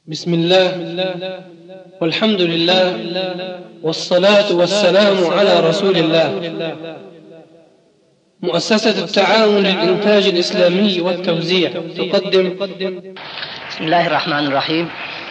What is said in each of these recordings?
بسم الله والحمد لله والصلاة والسلام على رسول الله. مؤسسة التعاون للإنتاج الإسلامي والتوزيع تقدم. بسم الله الرحمن الرحيم.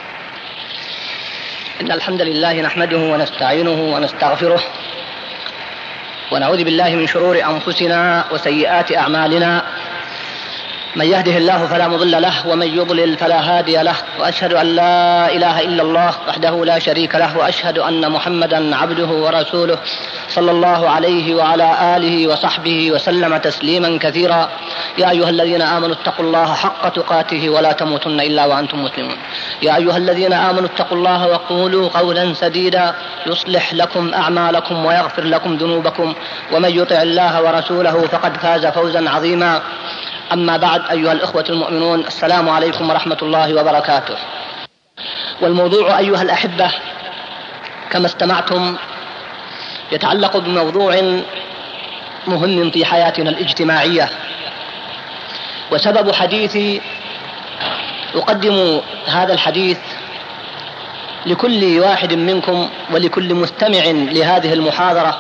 إن الحمد لله نحمده ونستعينه ونستغفره ونعوذ بالله من شرور أنفسنا وسيئات أعمالنا. من يهده الله فلا مضل له ومن يضلل فلا هادي له، وأشهد أن لا إله إلا الله وحده لا شريك له، وأشهد أن محمدا عبده ورسوله صلى الله عليه وعلى آله وصحبه وسلم تسليما كثيرا. يا أيها الذين آمنوا اتقوا الله حق تقاته ولا تموتن إلا وأنتم مسلمون. يا أيها الذين آمنوا اتقوا الله وقولوا قولا سديدا يصلح لكم أعمالكم ويغفر لكم ذنوبكم، ومن يطع الله ورسوله فقد فاز فوزا عظيما. أما بعد، أيها الإخوة المؤمنون، السلام عليكم ورحمة الله وبركاته. والموضوع أيها الأحبة كما استمعتم يتعلق بموضوع مهم في حياتنا الاجتماعية، وسبب حديثي أقدم هذا الحديث لكل واحد منكم ولكل مستمع لهذه المحاضرة،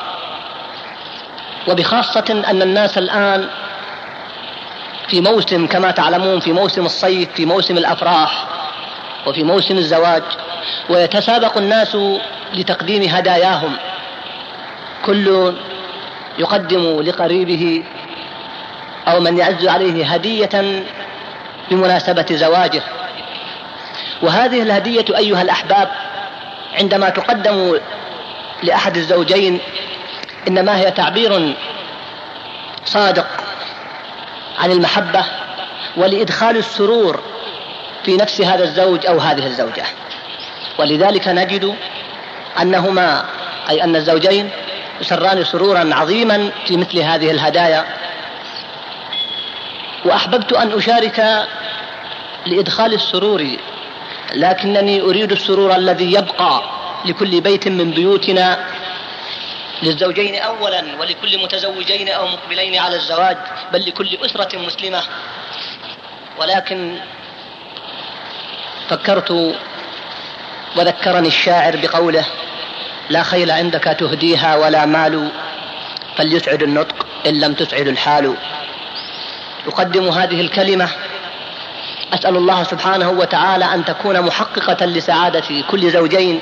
وبخاصة أن الناس الآن في موسم كما تعلمون، في موسم الصيف، في موسم الأفراح، وفي موسم الزواج، ويتسابق الناس لتقديم هداياهم، كل يقدم لقريبه أو من يعز عليه هدية بمناسبة زواجه. وهذه الهدية أيها الأحباب عندما تقدم لأحد الزوجين إنما هي تعبير صادق عن المحبة ولإدخال السرور في نفس هذا الزوج أو هذه الزوجة. ولذلك نجد أنهما أي أن الزوجين يسران سرورا عظيما في مثل هذه الهدايا. وأحببت أن أشارك لإدخال السرور، لكنني أريد السرور الذي يبقى لكل بيت من بيوتنا، للزوجين أولا ولكل متزوجين أو مقبلين على الزواج، بل لكل أسرة مسلمة. ولكن فكرت وذكرني الشاعر بقوله: لا خيل عندك تهديها ولا مال، فليسعد النطق إن لم تسعد الحال. أقدم هذه الكلمة أسأل الله سبحانه وتعالى أن تكون محققة لسعادة كل زوجين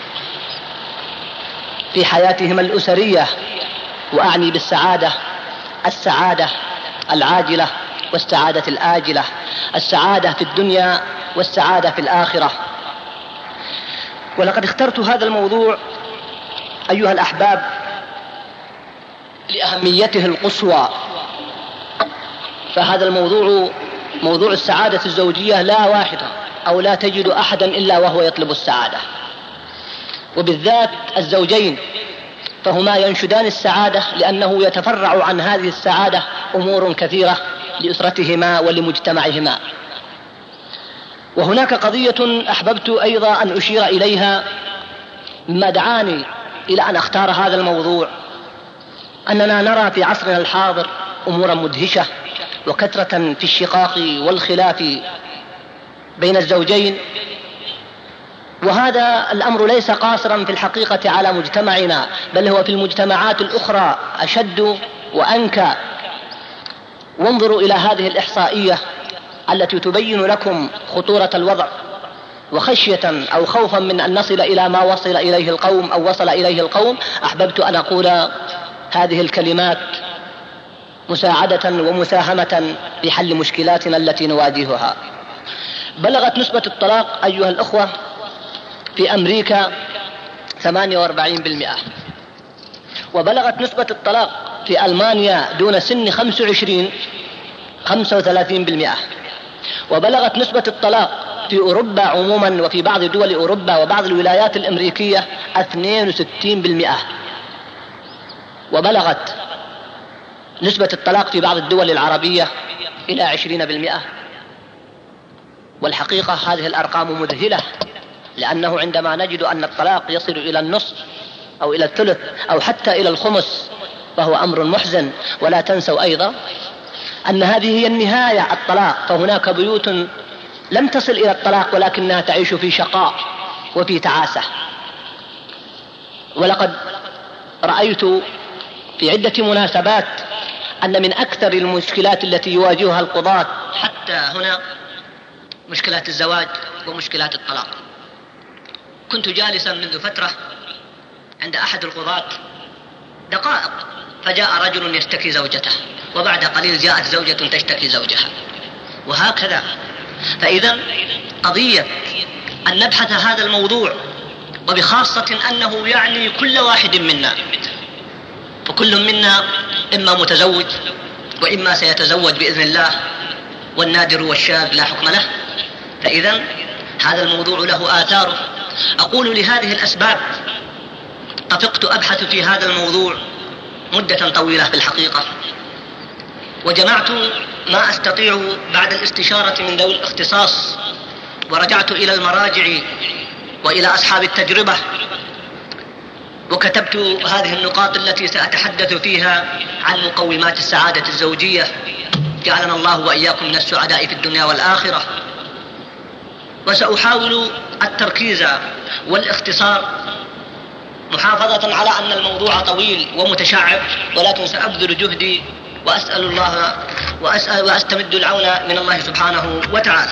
في حياتهما الأسرية، وأعني بالسعادة السعادة العاجلة والسعادة الآجلة، السعادة في الدنيا والسعادة في الآخرة. ولقد اخترت هذا الموضوع أيها الأحباب لأهميته القصوى. فهذا الموضوع موضوع السعادة الزوجية لا واحدة أو لا تجد أحدا إلا وهو يطلب السعادة، وبالذات الزوجين، فهما ينشدان السعادة لأنه يتفرع عن هذه السعادة أمور كثيرة لأسرتهما ولمجتمعهما. وهناك قضية أحببت أيضا أن أشير إليها مما دعاني إلى أن أختار هذا الموضوع، أننا نرى في عصرنا الحاضر أمورا مدهشة وكثرة في الشقاق والخلاف بين الزوجين. وهذا الأمر ليس قاصرا في الحقيقة على مجتمعنا، بل هو في المجتمعات الأخرى أشد وأنكى. وانظروا إلى هذه الإحصائية التي تبين لكم خطورة الوضع، وخشية أو خوفا من أن نصل إلى ما وصل إليه القوم أو وصل إليه القوم، أحببت أن أقول هذه الكلمات مساعدة ومساهمة بحل مشكلاتنا التي نواجهها. بلغت نسبة الطلاق أيها الأخوة في أمريكا 48%، وبلغت نسبة الطلاق في ألمانيا دون سن 25 35%، وبلغت نسبة الطلاق في أوروبا عموما وفي بعض دول أوروبا وبعض الولايات الأمريكية 62%، وبلغت نسبة الطلاق في بعض الدول العربية إلى 20%. والحقيقة هذه الأرقام مذهلة، لأنه عندما نجد أن الطلاق يصل إلى النصف أو إلى الثلث أو حتى إلى الخمس فهو أمر محزن. ولا تنسوا أيضا أن هذه هي النهاية، الطلاق. فهناك بيوت لم تصل إلى الطلاق ولكنها تعيش في شقاء وفي تعاسة. ولقد رأيت في عدة مناسبات أن من أكثر المشكلات التي يواجهها القضاة حتى هنا مشكلات الزواج ومشكلات الطلاق. كنت جالسا منذ فترة عند أحد القضاة دقائق، فجاء رجل يشتكي زوجته، وبعد قليل جاءت زوجة تشتكي زوجها، وهكذا. فإذا قضية أن نبحث هذا الموضوع، وبخاصة أنه يعني كل واحد منا، فكل منا إما متزوج وإما سيتزوج بإذن الله، والنادر والشاذ لا حكم له. فإذا هذا الموضوع له آثاره. أقول لهذه الأسباب طفقت أبحث في هذا الموضوع مدة طويلة في الحقيقة، وجمعت ما أستطيع بعد الاستشارة من ذوي الاختصاص، ورجعت إلى المراجع وإلى أصحاب التجربة، وكتبت هذه النقاط التي سأتحدث فيها عن مقومات السعادة الزوجية، جعلنا الله وإياكم من السعداء في الدنيا والآخرة. وسأحاول التركيز والاختصار، محافظة على أن الموضوع طويل ومتشعب، ولكن سأبذل جهدي وأسأل الله وأستمد العون من الله سبحانه وتعالى.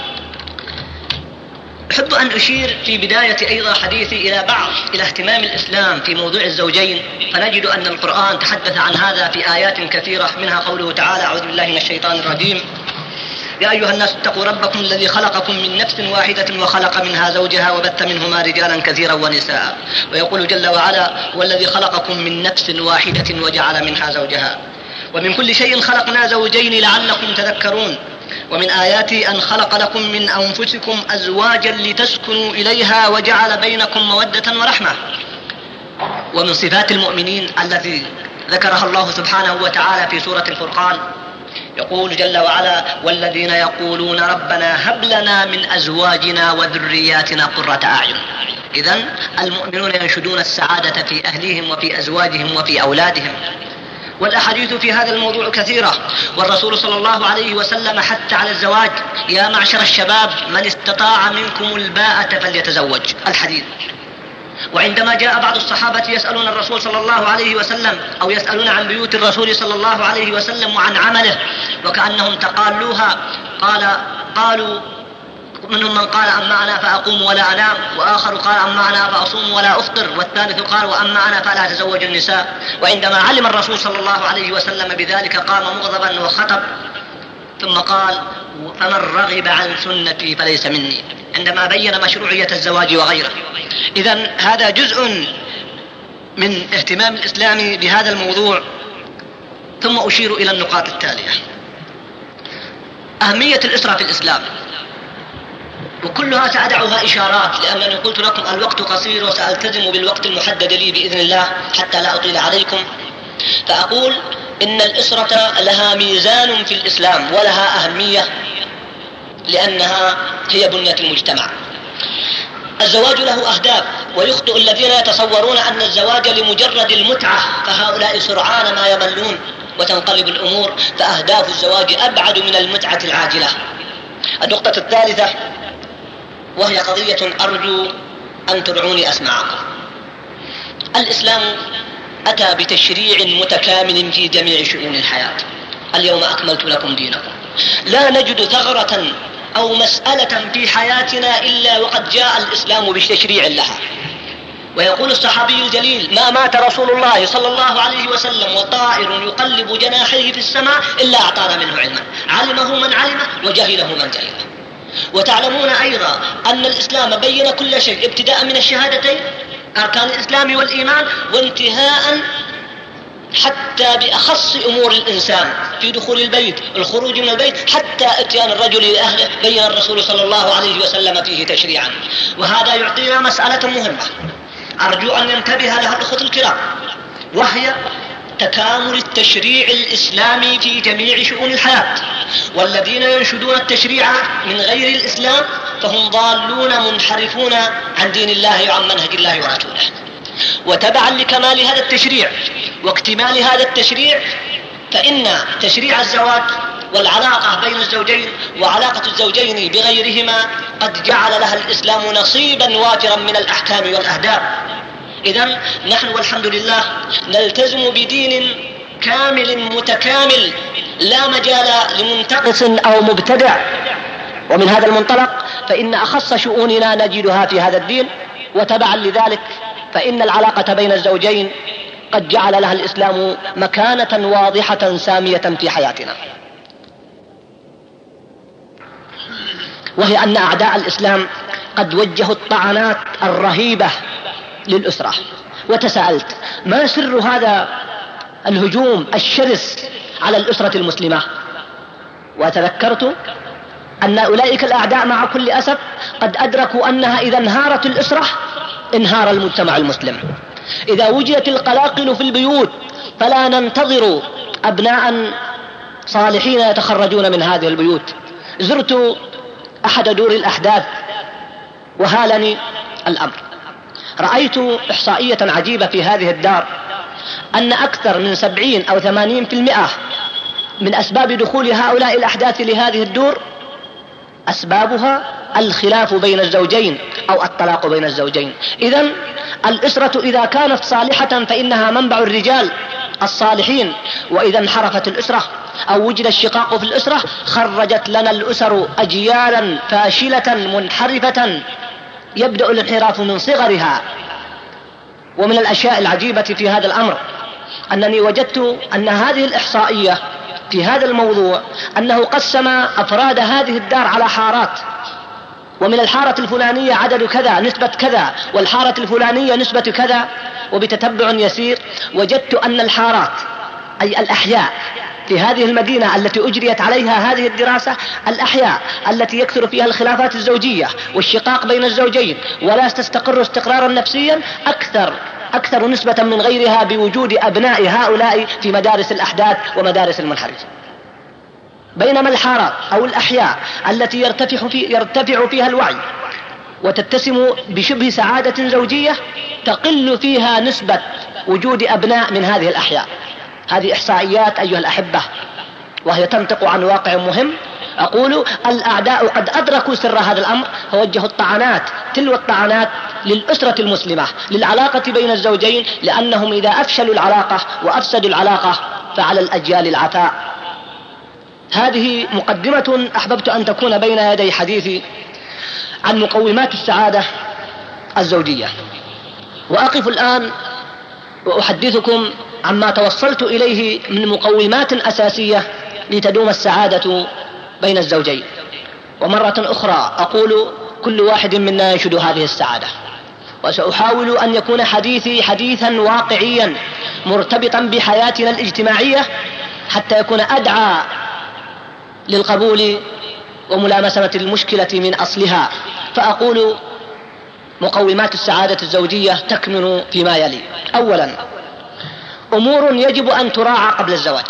أحب أن أشير في بداية أيضا حديثي إلى اهتمام الإسلام في موضوع الزوجين، فنجد أن القرآن تحدث عن هذا في آيات كثيرة، منها قوله تعالى: أعوذ بالله من الشيطان الرجيم، يا أيها الناس اتقوا ربكم الذي خلقكم من نفس واحدة وخلق منها زوجها وبث منهما رجالا كثيرا ونساء. ويقول جل وعلا: والذي خلقكم من نفس واحدة وجعل منها زوجها ومن كل شيء خلقنا زوجين لعلكم تذكرون ومن آياته أن خلق لكم من أنفسكم أزواجا لتسكنوا إليها وجعل بينكم مودة ورحمة. ومن صفات المؤمنين التي ذكرها الله سبحانه وتعالى في سورة الفرقان يقول جل وعلا: والذين يقولون ربنا هب لنا من أزواجنا وذرياتنا قرة أعين. إذن المؤمنون ينشدون السعادة في أهليهم وفي أزواجهم وفي أولادهم. والأحاديث في هذا الموضوع كثيرة، والرسول صلى الله عليه وسلم حث على الزواج: يا معشر الشباب من استطاع منكم الباءة فليتزوج، الحديث. وعندما جاء بعض الصحابة يسألون الرسول صلى الله عليه وسلم أو يسألون عن بيوت الرسول صلى الله عليه وسلم وعن عمله وكأنهم تقالوها، قالوا منهم من قال: أما أنا فأقوم ولا أنام، وآخر قال: أما أنا فأصوم ولا أفطر، والثالث قال: وأما أنا فلا أتزوج النساء. وعندما علم الرسول صلى الله عليه وسلم بذلك قام مغضبا وخطب، ثم قال: فمن رغب عن سنتي فليس مني، عندما بين مشروعية الزواج وغيره. إذن هذا جزء من اهتمام الإسلام بهذا الموضوع. ثم أشير إلى النقاط التالية: أهمية الأسرة في الإسلام، وكلها سأدعها إشارات لأنني قلت لكم الوقت قصير، وسألتزم بالوقت المحدد لي بإذن الله حتى لا أطيل عليكم. فأقول إن الأسرة لها ميزان في الإسلام ولها أهمية، لأنها هي بنية المجتمع. الزواج له أهداف، ويخطئ الذين يتصورون أن الزواج لمجرد المتعة، فهؤلاء سرعان ما يملون وتنقلب الأمور، فأهداف الزواج أبعد من المتعة العاجلة. النقطة الثالثة وهي قضية أرجو أن ترعوني أسمعكم. الإسلام أتى بتشريع متكامل في جميع شؤون الحياة. اليوم أكملت لكم دينكم. لا نجد ثغرة أو مسألة في حياتنا إلا وقد جاء الإسلام بتشريع لها. ويقول الصحابي الجليل: ما مات رسول الله صلى الله عليه وسلم وطائر يقلب جناحيه في السماء إلا أعطانا منه علما، علمه من علمه وجهله من جهله. وتعلمون أيضا أن الإسلام بين كل شيء، ابتداء من الشهادتين أركان الإسلام والإيمان، وانتهاء حتى بأخص أمور الإنسان في دخول البيت، الخروج من البيت، حتى إتيان الرجل لأهله، بين الرسول صلى الله عليه وسلم فيه تشريعا. وهذا يعطينا مسألة مهمة أرجو أن ينتبه لها الأخوة الكرام، وهي تكامل التشريع الإسلامي في جميع شؤون الحياة. والذين ينشدون التشريع من غير الإسلام فهم ضالون منحرفون عن دين الله وعن منهج الله ورسوله. وتبعا لكمال هذا التشريع واكتمال هذا التشريع، فإن تشريع الزواج والعلاقة بين الزوجين وعلاقة الزوجين بغيرهما قد جعل لها الإسلام نصيبا وافرا من الأحكام والأهداف. إذن نحن والحمد لله نلتزم بدين كامل متكامل لا مجال لمنتقص أو مبتدع، ومن هذا المنطلق فإن أخص شؤوننا نجدها في هذا الدين، وتبعا لذلك فإن العلاقة بين الزوجين قد جعل لها الإسلام مكانة واضحة سامية في حياتنا، وهي أن أعداء الإسلام قد وجهوا الطعنات الرهيبة للأسرة. وتساءلت ما سر هذا الهجوم الشرس على الأسرة المسلمة، وتذكرت أن أولئك الأعداء مع كل أسف قد أدركوا أنها إذا انهارت الأسرة انهار المجتمع المسلم. إذا وجدت القلاقل في البيوت فلا ننتظر أبناء صالحين يتخرجون من هذه البيوت. زرت أحد دور الأحداث وهالني الأمر، رأيت إحصائية عجيبة في هذه الدار أن أكثر من 70 أو 80% من أسباب دخول هؤلاء الأحداث لهذه الدور أسبابها الخلاف بين الزوجين أو الطلاق بين الزوجين. إذن الأسرة إذا كانت صالحة فإنها منبع الرجال الصالحين، وإذا انحرفت الأسرة أو وجد الشقاق في الأسرة خرجت لنا الأسر أجيالا فاشلة منحرفة يبدأ الانحراف من صغرها. ومن الأشياء العجيبة في هذا الأمر أنني وجدت أن هذه الإحصائية في هذا الموضوع أنه قسم أفراد هذه الدار على حارات، ومن الحارة الفلانية عدد كذا نسبة كذا، والحارة الفلانية نسبة كذا. وبتتبع يسير وجدت أن الحارات أي الأحياء في هذه المدينة التي أجريت عليها هذه الدراسة، الأحياء التي يكثر فيها الخلافات الزوجية والشقاق بين الزوجين ولا تستقر استقرارا نفسيا أكثر نسبة من غيرها بوجود أبناء هؤلاء في مدارس الأحداث ومدارس المنحرفة. بينما الحارات أو الأحياء التي يرتفع فيها الوعي وتتسم بشبه سعادة زوجية تقل فيها نسبة وجود أبناء من هذه الأحياء. هذه إحصائيات أيها الأحبة، وهي تنطق عن واقع مهم. أقول الأعداء قد أدركوا سر هذا الأمر فوجهوا الطعنات تلو الطعنات للأسرة المسلمة، للعلاقة بين الزوجين، لأنهم إذا أفشلوا العلاقة وأفسدوا العلاقة فعلى الأجيال العفاء. هذه مقدمة أحببت أن تكون بين يدي حديثي عن مقومات السعادة الزوجية، وأقف الآن وأحدثكم عما توصلت إليه من مقومات أساسية لتدوم السعادة بين الزوجين. ومرة أخرى أقول كل واحد منا ينشد هذه السعادة، وسأحاول أن يكون حديثي حديثا واقعيا مرتبطا بحياتنا الاجتماعية حتى يكون أدعى للقبول وملامسة المشكلة من أصلها. فأقول مقومات السعادة الزوجية تكمن فيما يلي. أولا، أمور يجب أن تراعى قبل الزواج.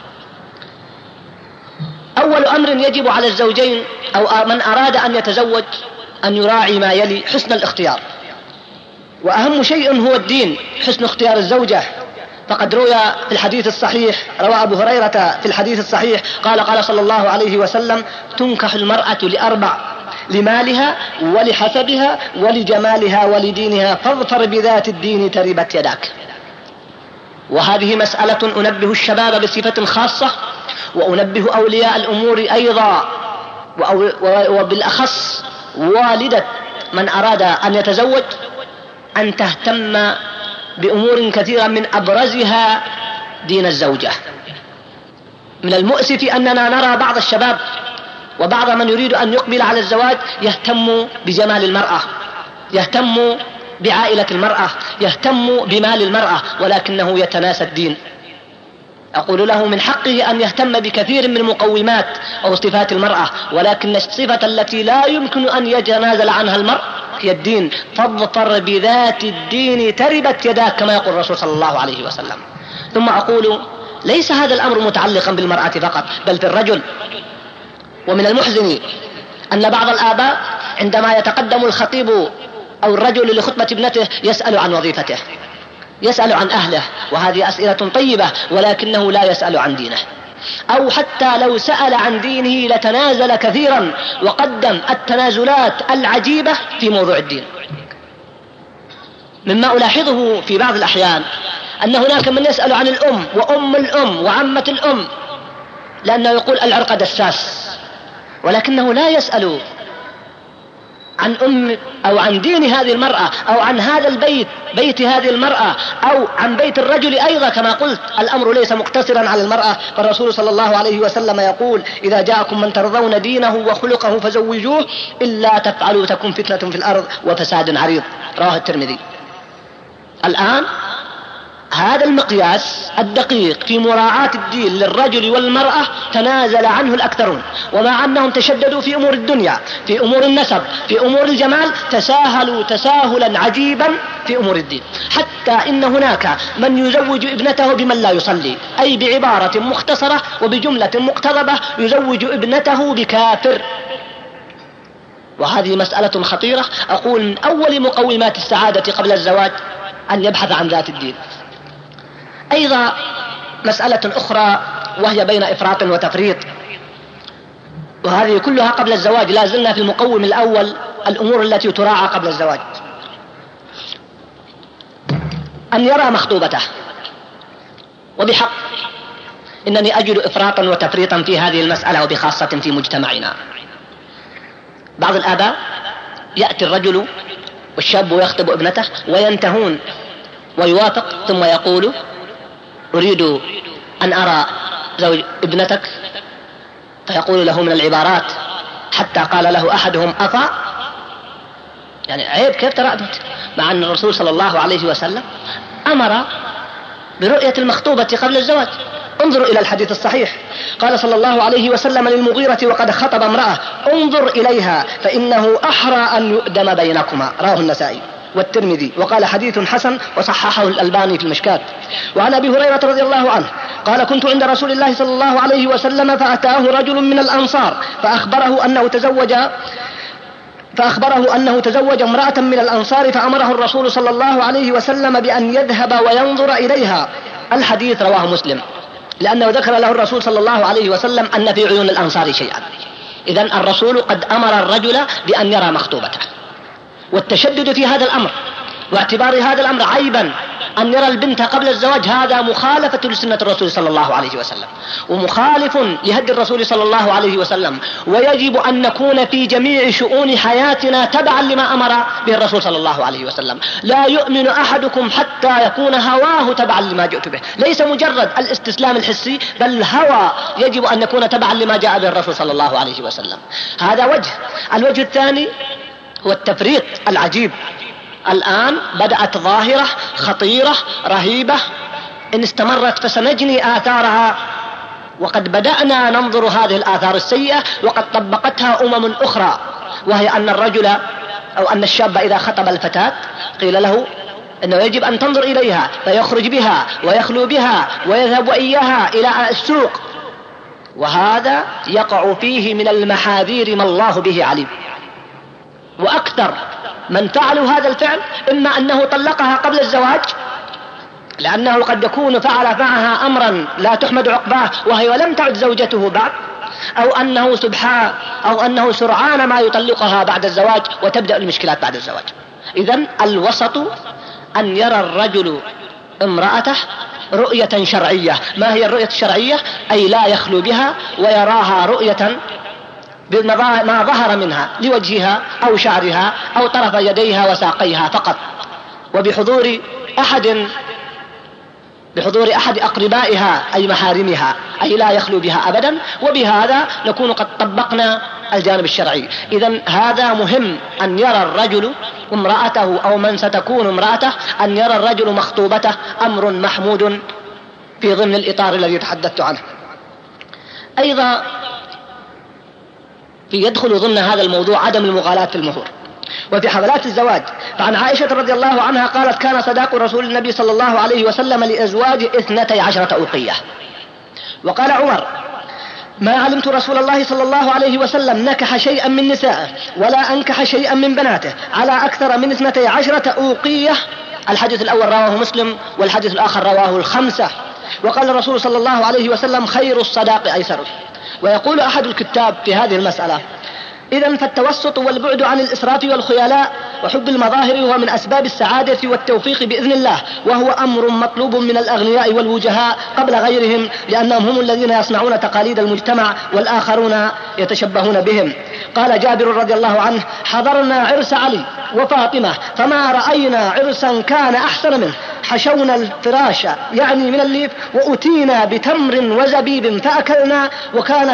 أول أمر يجب على الزوجين أو من أراد أن يتزوج أن يراعي ما يلي: حسن الاختيار، وأهم شيء هو الدين، حسن اختيار الزوجة. فقد روى في الحديث الصحيح، روى أبو هريرة في الحديث الصحيح قال صلى الله عليه وسلم: تنكح المرأة لأربع: لمالها ولحسبها ولجمالها ولدينها، فاظفر بذات الدين تربت يداك. وهذه مسألة أنبه الشباب بصفة خاصة، وأنبه أولياء الأمور أيضا، وبالأخص والدة من أراد أن يتزوج، أن تهتم بأمور كثيرة من أبرزها دين الزوجة. من المؤسف أننا نرى بعض الشباب وبعض من يريد أن يقبل على الزواج يهتم بجمال المرأة، يهتم بعائلة المرأة، يهتم بمال المرأة، ولكنه يتناسى الدين. أقول له من حقه أن يهتم بكثير من مقومات أو صفات المرأة، ولكن الصفة التي لا يمكن أن يتنازل عنها المرء هي الدين. فاظفر بذات الدين تربت يداك، كما يقول الرسول صلى الله عليه وسلم. ثم أقول ليس هذا الأمر متعلقا بالمرأة فقط، بل في الرجل. ومن المحزن أن بعض الآباء عندما يتقدم الخطيب أو الرجل لخطبة ابنته يسأل عن وظيفته، يسأل عن أهله، وهذه أسئلة طيبة، ولكنه لا يسأل عن دينه. أو حتى لو سأل عن دينه لتنازل كثيرا وقدم التنازلات العجيبة في موضوع الدين. مما ألاحظه في بعض الأحيان أن هناك من يسأل عن الأم وأم الأم وعمة الأم، لأنه يقول العرق دساس، ولكنه لا يسأل عن أم أو عن دين هذه المرأة أو عن هذا البيت، بيت هذه المرأة، أو عن بيت الرجل أيضا. كما قلت الأمر ليس مقتصرا على المرأة، فالرسول صلى الله عليه وسلم يقول: إذا جاءكم من ترضون دينه وخلقه فزوجوه، إلا تفعلوا تكن فتنة في الأرض وفساد عريض. رواه الترمذي. الآن هذا المقياس الدقيق في مراعاة الدين للرجل والمرأة تنازل عنه الأكثرون، ومع أنهم تشددوا في أمور الدنيا، في أمور النسب، في أمور الجمال، تساهلوا تساهلا عجيبا في أمور الدين، حتى إن هناك من يزوج ابنته بمن لا يصلي، أي بعبارة مختصرة وبجملة مقتضبة يزوج ابنته بكافر. وهذه مسألة خطيرة. أقول من أول مقومات السعادة قبل الزواج أن يبحث عن ذات الدين. أيضا مسألة أخرى وهي بين إفراط وتفريط، وهذه كلها قبل الزواج. لا زلنا في المقوم الأول، الأمور التي تراعى قبل الزواج: أن يرى مخطوبته. وبحق إنني أجد إفراطا وتفريطا في هذه المسألة، وبخاصة في مجتمعنا. بعض الآباء يأتي الرجل والشاب ويخطب ابنته وينتهون ويوافق، ثم يقول: أريد أن أرى زوج ابنتك، فيقول له من العبارات حتى قال له أحدهم: أفا، يعني عيب كيف ترى ابنتك، مع أن الرسول صلى الله عليه وسلم أمر برؤية المخطوبة قبل الزواج. انظروا إلى الحديث الصحيح، قال صلى الله عليه وسلم للمغيرة وقد خطب امرأة: انظر إليها فإنه أحرى أن يؤدم بينكما. رواه النسائي والترمذي، وقال حديث حسن وصححه الألباني في المشكاة. وعن أبي هريرة رضي الله عنه قال: كنت عند رسول الله صلى الله عليه وسلم فأتاه رجل من الأنصار فأخبره أنه تزوج امرأة من الأنصار، فأمره الرسول صلى الله عليه وسلم بأن يذهب وينظر إليها. الحديث رواه مسلم، لأنه ذكر له الرسول صلى الله عليه وسلم أن في عيون الأنصار شيئا. إذن الرسول قد أمر الرجل بأن يرى مخطوبته. والتشدد في هذا الأمر واعتبار هذا الأمر عيبا أن يرى البنت قبل الزواج، هذا مخالفة لسنة الرسول صلى الله عليه وسلم، ومخالف لهدي الرسول صلى الله عليه وسلم. ويجب أن نكون في جميع شؤون حياتنا تبعا لما أمر به الرسول صلى الله عليه وسلم. لا يؤمن أحدكم حتى يكون هواه تبعا لما جئت به، ليس مجرد الاستسلام الحسي، بل الهوى يجب أن يكون تبعا لما جاء به الرسول صلى الله عليه وسلم. هذا وجه. الوجه الثاني هو التفريط العجيب. الآن بدأت ظاهرة خطيرة رهيبة، إن استمرت فسنجني آثارها، وقد بدأنا ننظر هذه الآثار السيئة وقد طبقتها أمم أخرى، وهي أن الرجل أو أن الشاب إذا خطب الفتاة قيل له أنه يجب أن تنظر إليها، فيخرج بها ويخلو بها ويذهب إياها إلى السوق، وهذا يقع فيه من المحاذير ما الله به عليم. وأكثر من فعلوا هذا الفعل إما أنه طلقها قبل الزواج، لأنه قد يكون فعل معها أمرا لا تحمد عقباه وهي لم تعد زوجته بعد، أو أنه سرعان ما يطلقها بعد الزواج وتبدأ المشكلات بعد الزواج. إذن الوسط أن يرى الرجل امرأته رؤية شرعية. ما هي الرؤية الشرعية؟ أي لا يخلو بها ويراها رؤية بما ظهر منها لوجهها أو شعرها أو طرف يديها وساقيها فقط، وبحضور أحد أقربائها أي محارمها، أي لا يخلو بها أبدا. وبهذا نكون قد طبقنا الجانب الشرعي. إذن هذا مهم، أن يرى الرجل امرأته أو من ستكون امرأته، أن يرى الرجل مخطوبته، أمر محمود في ضمن الإطار الذي تحدثت عنه. أيضا يدخل ضمن هذا الموضوع عدم المغالاة في المهور وفي حفلات الزواج. فعن عائشة رضي الله عنها قالت: كان صداق رسول النبي صلى الله عليه وسلم لأزواجه 12 أوقية. وقال عمر: ما علمت رسول الله صلى الله عليه وسلم نكح شيئا من نسائه ولا أنكح شيئا من بناته على أكثر من 12 أوقية. الحديث الأول رواه مسلم، والحديث الآخر رواه الخمسة. وقال الرسول صلى الله عليه وسلم: خير الصداق أيسره. ويقول أحد الكتاب في هذه المسألة: إذن فالتوسط والبعد عن الإسراف والخيلاء وحب المظاهر هو من أسباب السعادة والتوفيق بإذن الله، وهو أمر مطلوب من الأغنياء والوجهاء قبل غيرهم، لأنهم هم الذين يصنعون تقاليد المجتمع والآخرون يتشبهون بهم. قال جابر رضي الله عنه: حضرنا عرس علي وفاطمة فما رأينا عرسا كان أحسن منه، حشونا الفراش يعني من الليف وأتينا بتمر وزبيب فأكلنا، وكان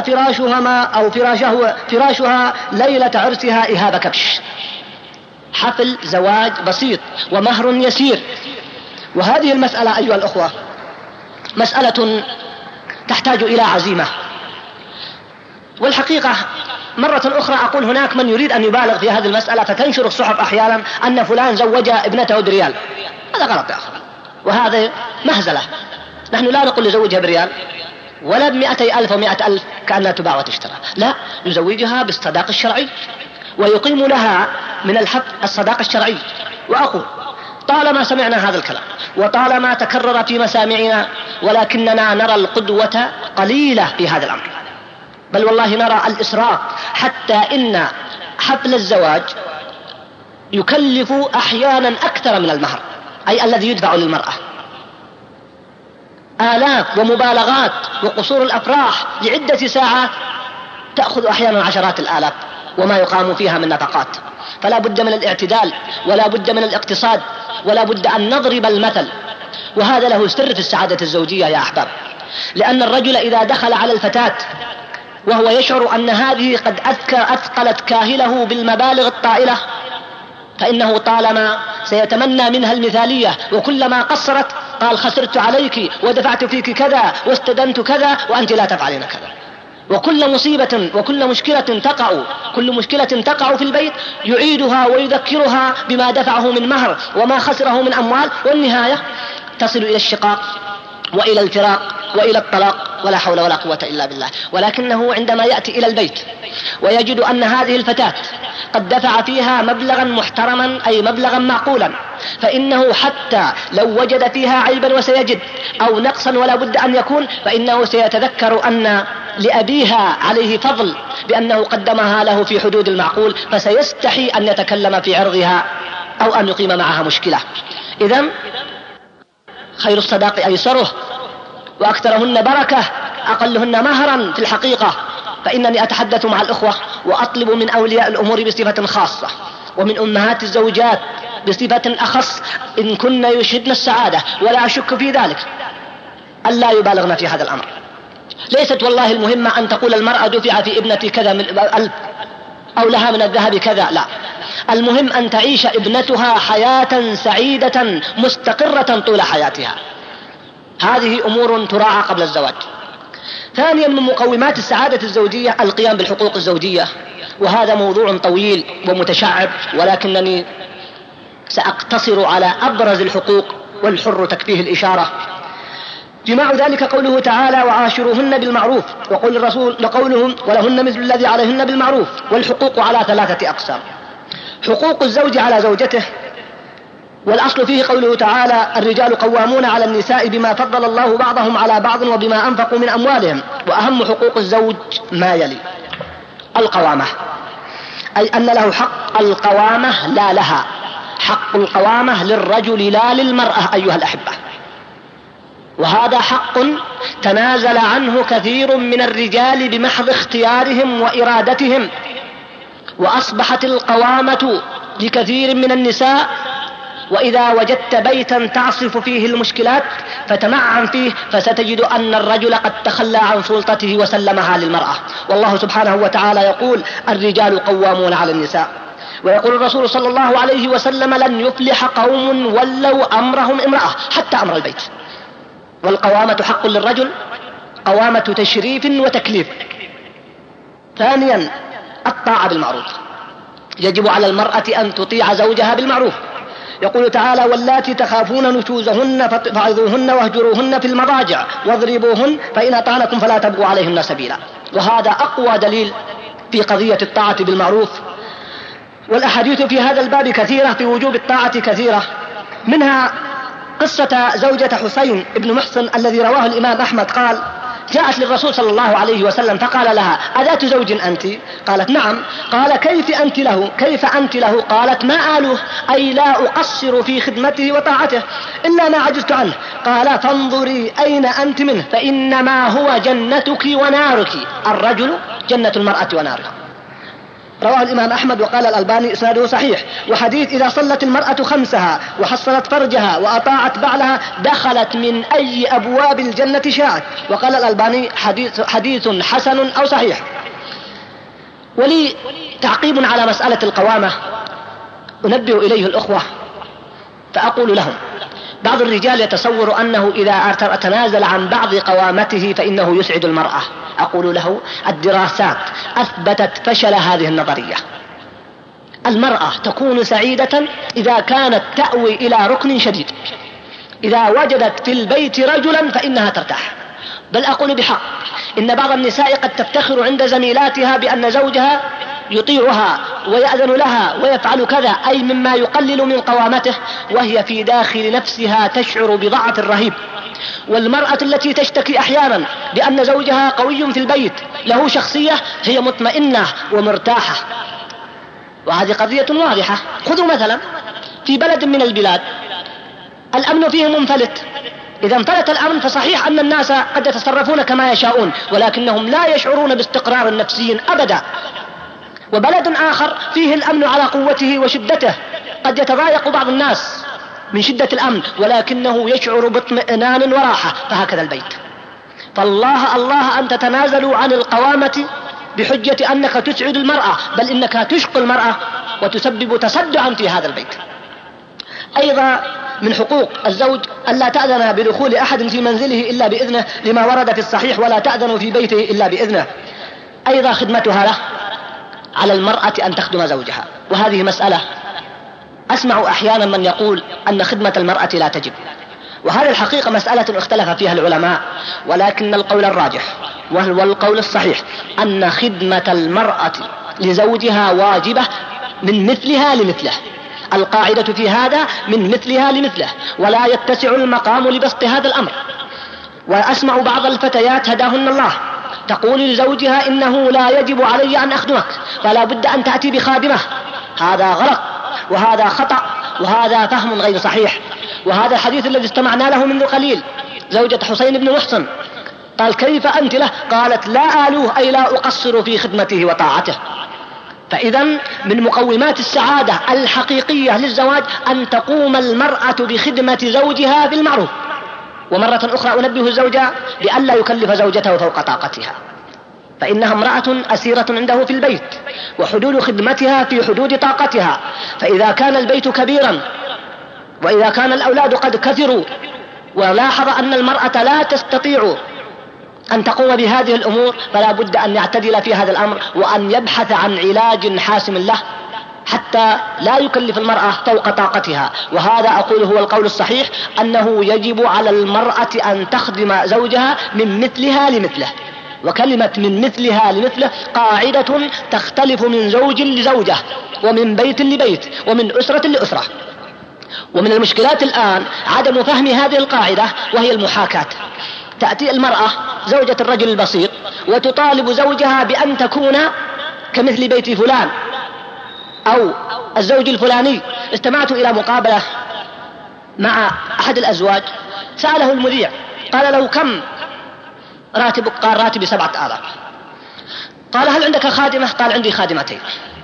فراشها ليلة عرسها إهاب كبش. حفل زواج بسيط ومهر يسير. وهذه المسألة أيها الأخوة مسألة تحتاج إلى عزيمة. والحقيقة مرة أخرى أقول: هناك من يريد أن يبالغ في هذه المسألة، فتنشر الصحف أحيانا أن فلان زوج ابنته بريال. هذا غلط يا أخي، وهذا مهزلة. نحن لا نقول لزوجها بريال ولا ب200,000 و100,000 كأنها تباع وتشترى، لا، يزوجها بالصداق الشرعي ويقيم لها من الحق الصداق الشرعي. وأقول: طالما سمعنا هذا الكلام وطالما تكرر في مسامعنا، ولكننا نرى القدوة قليلة في هذا الأمر، بل والله نرى الإسراف، حتى إن حفل الزواج يكلف أحيانا أكثر من المهر، أي الذي يدفع للمرأة، آلاف ومبالغات وقصور الأفراح لعدة ساعات تأخذ أحيانا عشرات الآلاف، وما يقام فيها من نفقات. فلا بد من الاعتدال، ولا بد من الاقتصاد، ولا بد أن نضرب المثل. وهذا له سر في السعادة الزوجية يا أحباب، لأن الرجل إذا دخل على الفتاة وهو يشعر أن هذه قد أثقلت كاهله بالمبالغ الطائلة، فإنه طالما سيتمنى منها المثالية، وكلما قصرت قال: خسرت عليك ودفعت فيك كذا واستدنت كذا وأنت لا تفعلين كذا. وكل مصيبة وكل مشكلة تقع في البيت يعيدها ويذكرها بما دفعه من مهر وما خسره من أموال، والنهاية تصل إلى الشقاق وإلى الفراق وإلى الطلاق، ولا حول ولا قوة إلا بالله. ولكنه عندما يأتي إلى البيت ويجد أن هذه الفتاة قد دفع فيها مبلغا محترما، أي مبلغا معقولا، فإنه حتى لو وجد فيها عيبا وسيجد أو نقصا ولا بد أن يكون، فإنه سيتذكر أن لأبيها عليه فضل بأنه قدمها له في حدود المعقول، فسيستحي أن يتكلم في عرضها أو أن يقيم معها مشكلة. إذن خير الصداق أيسره، وأكثرهن بركة، أقلهن مهرا في الحقيقة. فإنني أتحدث مع الأخوة وأطلب من أولياء الأمور بصفة خاصة، ومن أمهات الزوجات بصفة أخص، إن كن يشهدن السعادة ولا أشك في ذلك، ألا يبالغن في هذا الأمر. ليست والله المهمة أن تقول المرأة دفع في ابنتي كذا من 1000 أو لها من الذهب كذا، لا، المهم أن تعيش ابنتها حياة سعيدة مستقرة طول حياتها. هذه أمور تراعى قبل الزواج. ثانيا من مقومات السعادة الزوجية القيام بالحقوق الزوجية، وهذا موضوع طويل ومتشعب، ولكنني سأقتصر على أبرز الحقوق والحر تكفيه الإشارة. جماع ذلك قوله تعالى: وعاشروهن بالمعروف، وقول الرسول لقولهم: ولهن مثل الذي عليهن بالمعروف. والحقوق على 3 أقسام: حقوق الزوج على زوجته، والأصل فيه قوله تعالى: الرجال قوامون على النساء بما فضل الله بعضهم على بعض وبما أنفقوا من أموالهم. وأهم حقوق الزوج ما يلي: القوامة، أي أن له حق القوامة لا لها، حق القوامة للرجل لا للمرأة أيها الأحبة. وهذا حق تنازل عنه كثير من الرجال بمحض اختيارهم وإرادتهم، وأصبحت القوامة لكثير من النساء. وإذا وجدت بيتا تعصف فيه المشكلات فتمعن فيه، فستجد أن الرجل قد تخلى عن سلطته وسلمها للمرأة. والله سبحانه وتعالى يقول: الرجال قوامون على النساء. ويقول الرسول صلى الله عليه وسلم: لن يفلح قوم ولوا أمرهم امرأة، حتى أمر البيت. والقوامة حق للرجل، قوامة تشريف وتكليف. ثانيا الطاعة بالمعروف، يجب على المرأة أن تطيع زوجها بالمعروف. يقول تعالى: واللاتي تخافون نشوزهن فعظوهن واهجروهن في المضاجع واضربوهن فإن أطعنكم فلا تبغوا عليهن سبيلا. وهذا أقوى دليل في قضية الطاعة بالمعروف. والأحاديث في هذا الباب كثيرة في وجوب الطاعة كثيرة، منها قصة زوجة حسين بن محصن الذي رواه الإمام أحمد قال: جاءت للرسول صلى الله عليه وسلم فقال لها: أذات زوج أنت؟ قالت: نعم. قال: كيف أنت له؟ قالت: ما آله، أي لا أقصر في خدمته وطاعته إلا ما عجزت عنه. قال: فانظري أين أنت منه، فإنما هو جنتك ونارك. الرجل جنة المرأة ونارها. رواه الإمام أحمد وقال الألباني إسناده صحيح. وحديث إذا صلت المرأة خمسها وحصلت فرجها وأطاعت بعلها دخلت من أي أبواب الجنة شاءت. وقال الألباني حديث حسن أو صحيح. ولي تعقيب على مسألة القوامة أنبه إليه الأخوة فأقول لهم: بعض الرجال يتصور أنه إذا تنازل عن بعض قوامته فإنه يسعد المرأة. أقول له: الدراسات أثبتت فشل هذه النظرية. المرأة تكون سعيدة إذا كانت تأوي إلى ركن شديد. إذا وجدت في البيت رجلا فإنها ترتاح. بل أقول بحق إن بعض النساء قد تفتخر عند زميلاتها بأن زوجها يطيعها ويأذن لها ويفعل كذا، أي مما يقلل من قوامته، وهي في داخل نفسها تشعر بضعف رهيب. والمرأة التي تشتكي أحيانا بأن زوجها قوي في البيت له شخصية هي مطمئنة ومرتاحة، وهذه قضية واضحة. خذوا مثلا في بلد من البلاد الأمن فيه منفلت. إذا انفلت الأمن فصحيح أن الناس قد يتصرفون كما يشاءون، ولكنهم لا يشعرون باستقرار نفسي أبدا. وبلد آخر فيه الأمن على قوته وشدته، قد يتضايق بعض الناس من شدة الأمن ولكنه يشعر باطمئنان وراحة. فهكذا البيت. فالله أن تتنازلوا عن القوامة بحجة أنك تسعد المرأة، بل إنك تشقي المرأة وتسبب تصدعا في هذا البيت. أيضا من حقوق الزوج ألا تأذن بدخول أحد في منزله إلا بإذنه، لما ورد في الصحيح: ولا تأذن في بيته إلا بإذنه. أيضا خدمتها له، على المرأة أن تخدم زوجها. وهذه مسألة أسمع أحيانا من يقول أن خدمة المرأة لا تجب، وهذه الحقيقة مسألة اختلف فيها العلماء، ولكن القول الراجح وهو القول الصحيح أن خدمة المرأة لزوجها واجبة من مثلها لمثله. القاعدة في هذا من مثلها لمثله، ولا يتسع المقام لبسط هذا الأمر. وأسمع بعض الفتيات هداهن الله تقول لزوجها: إنه لا يجب علي أن أخدمك، فلا بد أن تأتي بخادمة. هذا غلط وهذا خطأ وهذا فهم غير صحيح. وهذا الحديث الذي استمعنا له منذ قليل، زوجة حسين بن محصن قال: كيف أنت له؟ قالت: لا آلوه، أي لا أقصر في خدمته وطاعته. فإذا من مقومات السعادة الحقيقية للزواج أن تقوم المرأة بخدمة زوجها بالمعروف. ومرة أخرى أنبه الزوج بأن لا يكلف زوجته فوق طاقتها، فإنها امرأة أسيرة عنده في البيت، وحدود خدمتها في حدود طاقتها. فإذا كان البيت كبيرا وإذا كان الأولاد قد كثروا ولاحظ أن المرأة لا تستطيع أن تقوم بهذه الأمور، فلا بد أن يعتدل في هذا الأمر وأن يبحث عن علاج حاسم له حتى لا يكلف المرأة فوق طاقتها. وهذا أقول هو القول الصحيح، أنه يجب على المرأة أن تخدم زوجها من مثلها لمثله. وكلمة من مثلها لمثله قاعدة تختلف من زوج لزوجة ومن بيت لبيت ومن أسرة لأسرة. ومن المشكلات الآن عدم فهم هذه القاعدة، وهي المحاكاة. تأتي المرأة زوجة الرجل البسيط وتطالب زوجها بأن تكون كمثل بيت فلان أو الزوج الفلاني. استمعت إلى مقابلة مع أحد الأزواج، سأله المذيع قال له: كم راتبك؟ قال: راتبي 7,000. قال: هل عندك خادمة؟ قال: عندي خادمتين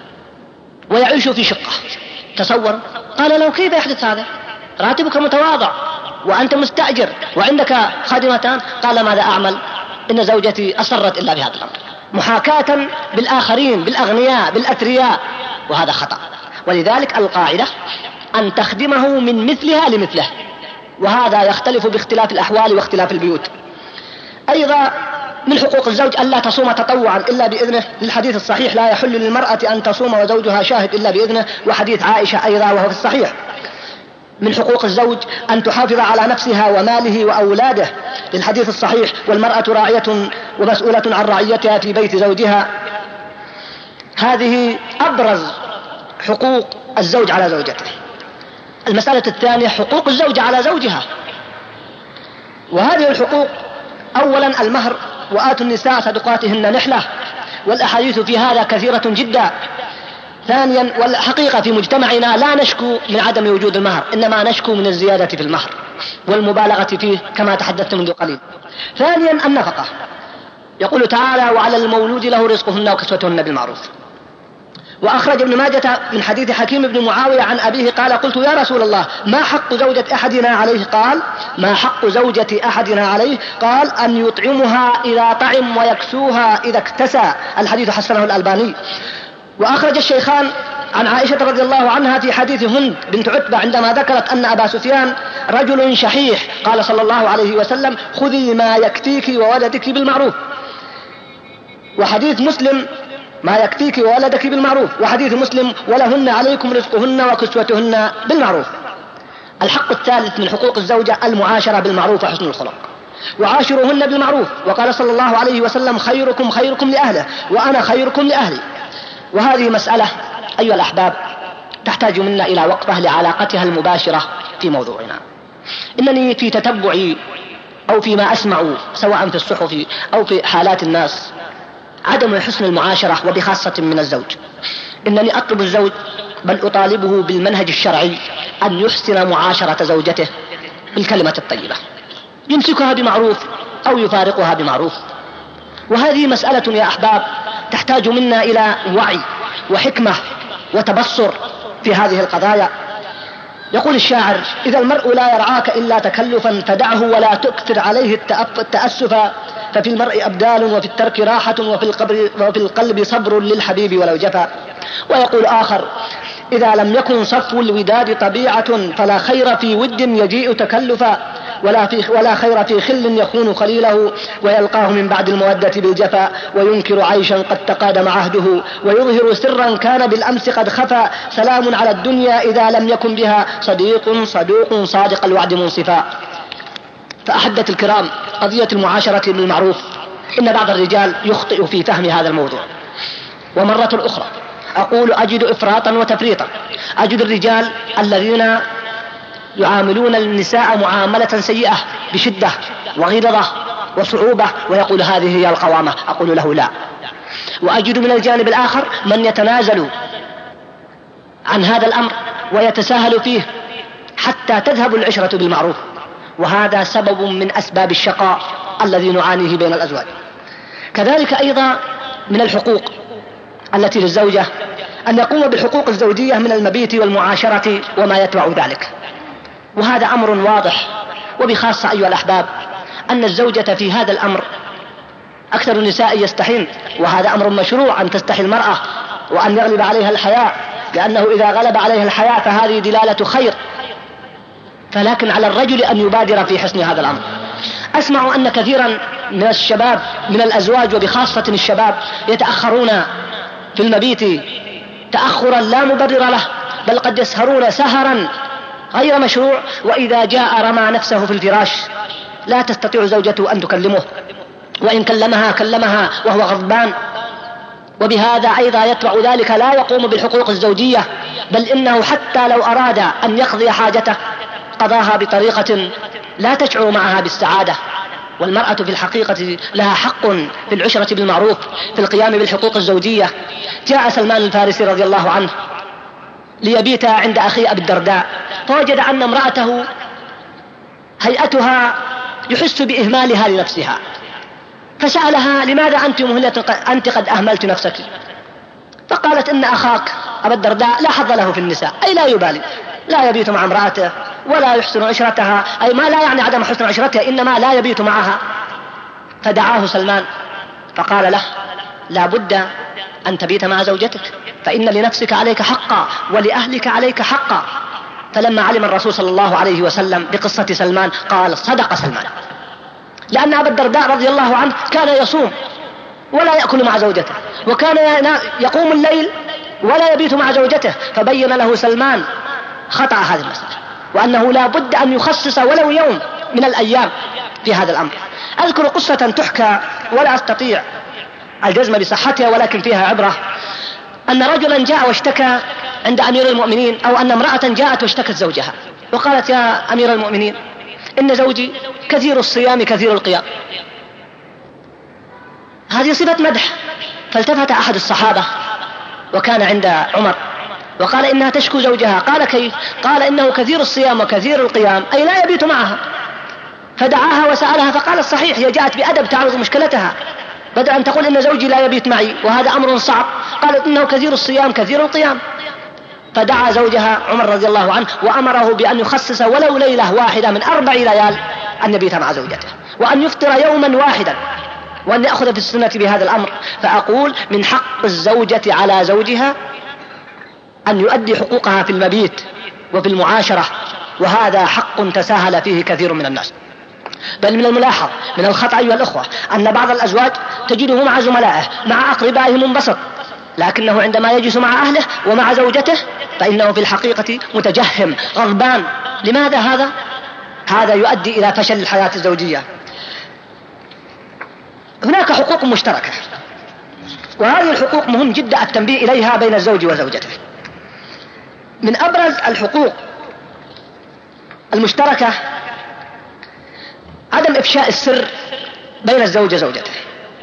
ويعيش في شقة. تصور. قال له: كيف يحدث هذا؟ راتبك متواضع وأنت مستأجر وعندك خادمتان. قال: ماذا أعمل؟ إن زوجتي أصرت إلا بهذا الأمر، محاكاة بالآخرين، بالأغنياء، بالأثرياء، وهذا خطأ. ولذلك القاعدة أن تخدمه من مثلها لمثله، وهذا يختلف باختلاف الأحوال واختلاف البيوت. أيضا من حقوق الزوج ألا تصوم تطوعا إلا بإذنه، للحديث الصحيح: لا يحل للمرأة أن تصوم وزوجها شاهد إلا بإذنه. وحديث عائشة أيضا وهو في الصحيح. من حقوق الزوج أن تحافظ على نفسها وماله وأولاده، للحديث الصحيح: والمرأة راعية ومسؤولة عن رعيتها في بيت زوجها. هذه أبرز حقوق الزوج على زوجته. المسألة الثانية حقوق الزوجة على زوجها، وهذه الحقوق أولا المهر، وآتوا النساء صدقاتهن نحلة، والأحاديث في هذا كثيرة جدا. ثانيا والحقيقة في مجتمعنا لا نشكو من عدم وجود المهر، إنما نشكو من الزيادة في المهر والمبالغة فيه كما تحدثت منذ قليل. ثانيا النفقة، يقول تعالى وعلى المولود له رزقهن وكسوتهن بالمعروف. وأخرج ابن ماجة من حديث حكيم بن معاوية عن أبيه قال قلت يا رسول الله ما حق زوجة أحدنا عليه؟ قال ما حق زوجة أحدنا عليه؟ قال أن يطعمها إذا طعم ويكسوها إذا اكتسى. الحديث حسنه الألباني. وأخرج الشيخان عن عائشة رضي الله عنها في حديث هند بنت عتبة عندما ذكرت أن أبا سفيان رجل شحيح، قال صلى الله عليه وسلم خذي ما يكفيك وولدك بالمعروف. وحديث مسلم ما يكفيك وولدك بالمعروف. وحديث مسلم ولهن عليكم رزقهن وكسوتهن بالمعروف. الحق الثالث من حقوق الزوجة المعاشرة بالمعروف وحسن الخلق. وعاشروهن بالمعروف، وقال صلى الله عليه وسلم خيركم خيركم لأهله وأنا خيركم لأهلي. وهذه مسألة أيها الأحباب تحتاج منا إلى وقفة لعلاقتها المباشرة في موضوعنا. إنني في تتبعي أو فيما أسمع سواء في الصحف أو في حالات الناس عدم حسن المعاشرة وبخاصة من الزوج. إنني أطلب الزوج بل أطالبه بالمنهج الشرعي أن يحسن معاشرة زوجته بالكلمة الطيبة، يمسكها بمعروف أو يفارقها بمعروف. وهذه مسألة يا أحباب تحتاج منا إلى وعي وحكمة وتبصر في هذه القضايا. يقول الشاعر إذا المرء لا يرعاك إلا تكلفا فدعه ولا تكثر عليه التأسف، ففي المرء أبدال وفي الترك راحة وفي القلب صبر للحبيب ولو جفا. ويقول آخر إذا لم يكن صفو الوداد طبيعة فلا خير في ود يجيء تكلفا، ولا خير في خل يخون خليله ويلقاه من بعد المودة بالجفا، وينكر عيشا قد تقادم عهده ويظهر سرا كان بالأمس قد خفى. سلام على الدنيا إذا لم يكن بها صديق صدوق صادق الوعد منصفا. فأحدث الكرام قضية المعاشرة بالمعروف إن بعض الرجال يخطئ في فهم هذا الموضوع. ومرة أخرى أقول أجد إفراطا وتفريطا. أجد الرجال الذين يعاملون النساء معاملة سيئة بشدة وغلظة وصعوبة ويقول هذه هي القوامة. أقول له لا. وأجد من الجانب الآخر من يتنازل عن هذا الأمر ويتساهل فيه حتى تذهب العشرة بالمعروف، وهذا سبب من أسباب الشقاء الذي نعانيه بين الأزواج. كذلك أيضا من الحقوق التي للزوجة أن يقوم بالحقوق الزوجية من المبيت والمعاشرة وما يتبع ذلك. وهذا أمر واضح، وبخاصة أيها الأحباب أن الزوجة في هذا الأمر أكثر النساء يستحين، وهذا أمر مشروع أن تستحي المرأة وأن يغلب عليها الحياء، لأنه إذا غلب عليها الحياء فهذه دلالة خير. فلكن على الرجل أن يبادر في حسن هذا الأمر. أسمع أن كثيرا من الشباب من الأزواج وبخاصة الشباب يتأخرون في المبيت تأخرا لا مبرر له، بل قد يسهرون سهرا غير مشروع، وإذا جاء رمى نفسه في الفراش لا تستطيع زوجته أن تكلمه، وإن كلمها وهو غضبان. وبهذا أيضا يتبع ذلك لا يقوم بالحقوق الزوجية، بل إنه حتى لو أراد أن يقضي حاجته قضاها بطريقة لا تشعر معها بالسعادة. والمرأة في الحقيقة لها حق في العشرة بالمعروف في القيام بالحقوق الزوجية. جاء سلمان الفارسي رضي الله عنه ليبيت عند أخي أبي الدرداء، فوجد أن امرأته هيئتها يحس بإهمالها لنفسها، فسألها لماذا أنت مهلة، أنت قد أهملت نفسك؟ فقالت إن أخاك أبا الدرداء لا حظ له في النساء، أي لا يبالي، لا يبيت مع امرأته ولا يحسن عشرتها، أي ما لا يعني عدم حسن عشرتها، إنما لا يبيت معها. فدعاه سلمان فقال له لا بد أن تبيت مع زوجتك، فإن لنفسك عليك حقا ولأهلك عليك حقا. فلما علم الرسول صلى الله عليه وسلم بقصة سلمان قال صدق سلمان، لأن أبا الدرداء رضي الله عنه كان يصوم ولا يأكل مع زوجته، وكان يقوم الليل ولا يبيت مع زوجته، فبين له سلمان خطأ هذه المسألة، وأنه لا بد أن يخصص ولو يوم من الأيام في هذا الأمر. أذكر قصة تحكى ولا أستطيع الجزم بصحتها ولكن فيها عبرة. أن رجلا جاء واشتكى عند أمير المؤمنين، أو أن امرأة جاءت واشتكت زوجها وقالت: يا أمير المؤمنين، إن زوجي كثير الصيام كثير القيام. هذه صفة مدح. فالتفت أحد الصحابة وكان عند عمر وقال: إنها تشكو زوجها. قال: كيف؟ قال: إنه كثير الصيام وكثير القيام، أي لا يبيت معها. فدعاها وسألها فقالت: صحيح، هي جاءت بأدب تعرض مشكلتها، بدل أن تقول إن زوجي لا يبيت معي وهذا أمر صعب، قالت: إنه كثير الصيام كثير القيام. فدعا زوجها عمر رضي الله عنه وأمره بأن يخصص ولو ليلة واحدة من 4 ليال أن يبيت مع زوجته، وأن يفطر يوما واحدا، وأن يأخذ في السنة بهذا الأمر. فأقول: من حق الزوجة على زوجها أن يؤدي حقوقها في المبيت وفي المعاشرة، وهذا حق تساهل فيه كثير من الناس. بل من الملاحظ من الخطأ أيها الأخوة أن بعض الأزواج تجده مع زملائه مع أقربائه منبسط، لكنه عندما يجلس مع أهله ومع زوجته فإنه في الحقيقة متجهم غضبان. لماذا هذا؟ هذا يؤدي إلى فشل الحياة الزوجية. هناك حقوق مشتركة، وهذه الحقوق مهم جدا التنبيه إليها بين الزوج وزوجته. من أبرز الحقوق المشتركة عدم إفشاء السر بين الزوج وزوجته.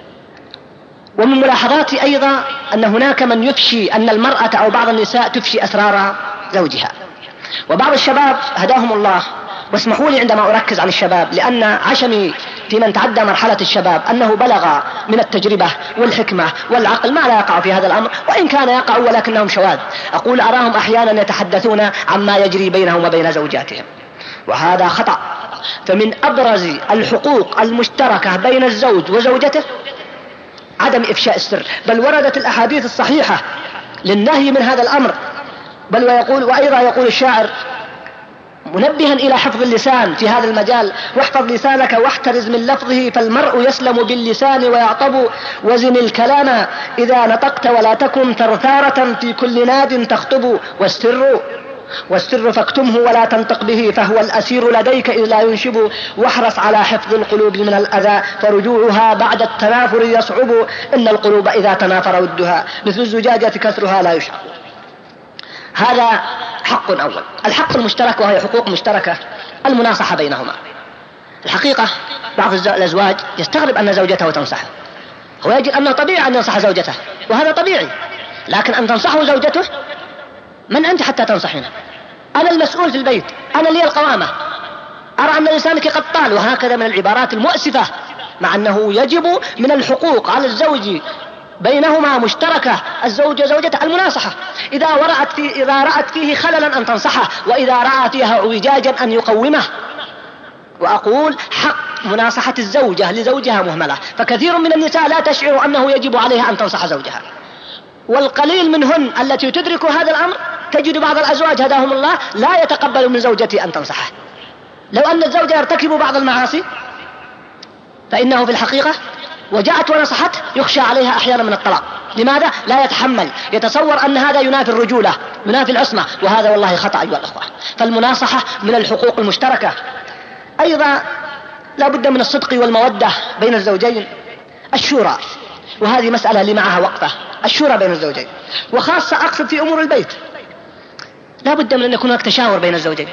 ومن ملاحظاتي أيضا أن هناك من يفشي، أن المرأة أو بعض النساء تفشي أسرار زوجها. وبعض الشباب هداهم الله، واسمحوا لي عندما أركز عن الشباب لأن عشمي في من تعدى مرحلة الشباب أنه بلغ من التجربة والحكمة والعقل ما لا يقع في هذا الأمر، وإن كان يقع ولكنهم شواذ. أقول: أراهم أحيانا يتحدثون عما يجري بينهم وبين زوجاتهم، وهذا خطأ. فمن أبرز الحقوق المشتركة بين الزوج وزوجته عدم إفشاء السر، بل وردت الأحاديث الصحيحة للنهي من هذا الأمر. بل وأيضا يقول الشاعر منبها إلى حفظ اللسان في هذا المجال: واحفظ لسانك واحترز من لفظه، فالمرء يسلم باللسان ويعطب، وزن الكلام إذا نطقت ولا تكن ثرثارة في كل ناد تخطب، والسر فاكتمه ولا تنطق به، فهو الأسير لديك إذ لا ينشب، واحرص على حفظ القلوب من الأذى، فرجوعها بعد التنافر يصعب، إن القلوب إذا تنافر ودها مثل الزجاجة كسرها لا يشعب. هذا حق أول. الحق المشترك، وهي حقوق مشتركة، المناصحة بينهما. الحقيقة بعض الأزواج يستغرب أن زوجته تنصحه، هو يجد أنه طبيعي أن ينصح زوجته، وهذا طبيعي، لكن أن تنصحه زوجته، من أنت حتى تنصحينه؟ أنا المسؤول في البيت، أنا لي القوامة، أرى أن لسانك قد طال، وهكذا من العبارات المؤسفة، مع أنه يجب من الحقوق على الزوج بينهما مشتركة الزوج وزوجته المناصحة. إذا رأت فيه خللا أن تنصحه، وإذا رأى فيها اعوجاجا أن يقومه. وأقول: حق مناصحة الزوجة لزوجها مهملة، فكثير من النساء لا تشعر أنه يجب عليها أن تنصح زوجها، والقليل منهن التي تدرك هذا الأمر تجد بعض الأزواج هداهم الله لا يتقبل من زوجته أن تنصحه. لو أن الزوجة يرتكب بعض المعاصي فإنه في الحقيقة وجاءت ونصحته يخشى عليها أحيانا من الطلاق. لماذا؟ لا يتحمل، يتصور أن هذا ينافي الرجولة، ينافي العصمة، وهذا والله خطأ أيها الأخوة. فالمناصحة من الحقوق المشتركة. أيضا لا بد من الصدق والمودة بين الزوجين. الشورى، وهذه مسألة اللي معها وقفة، الشورى بين الزوجين، وخاصة أقصد في أمور البيت، لا بد من أن يكون هناك تشاور بين الزوجين.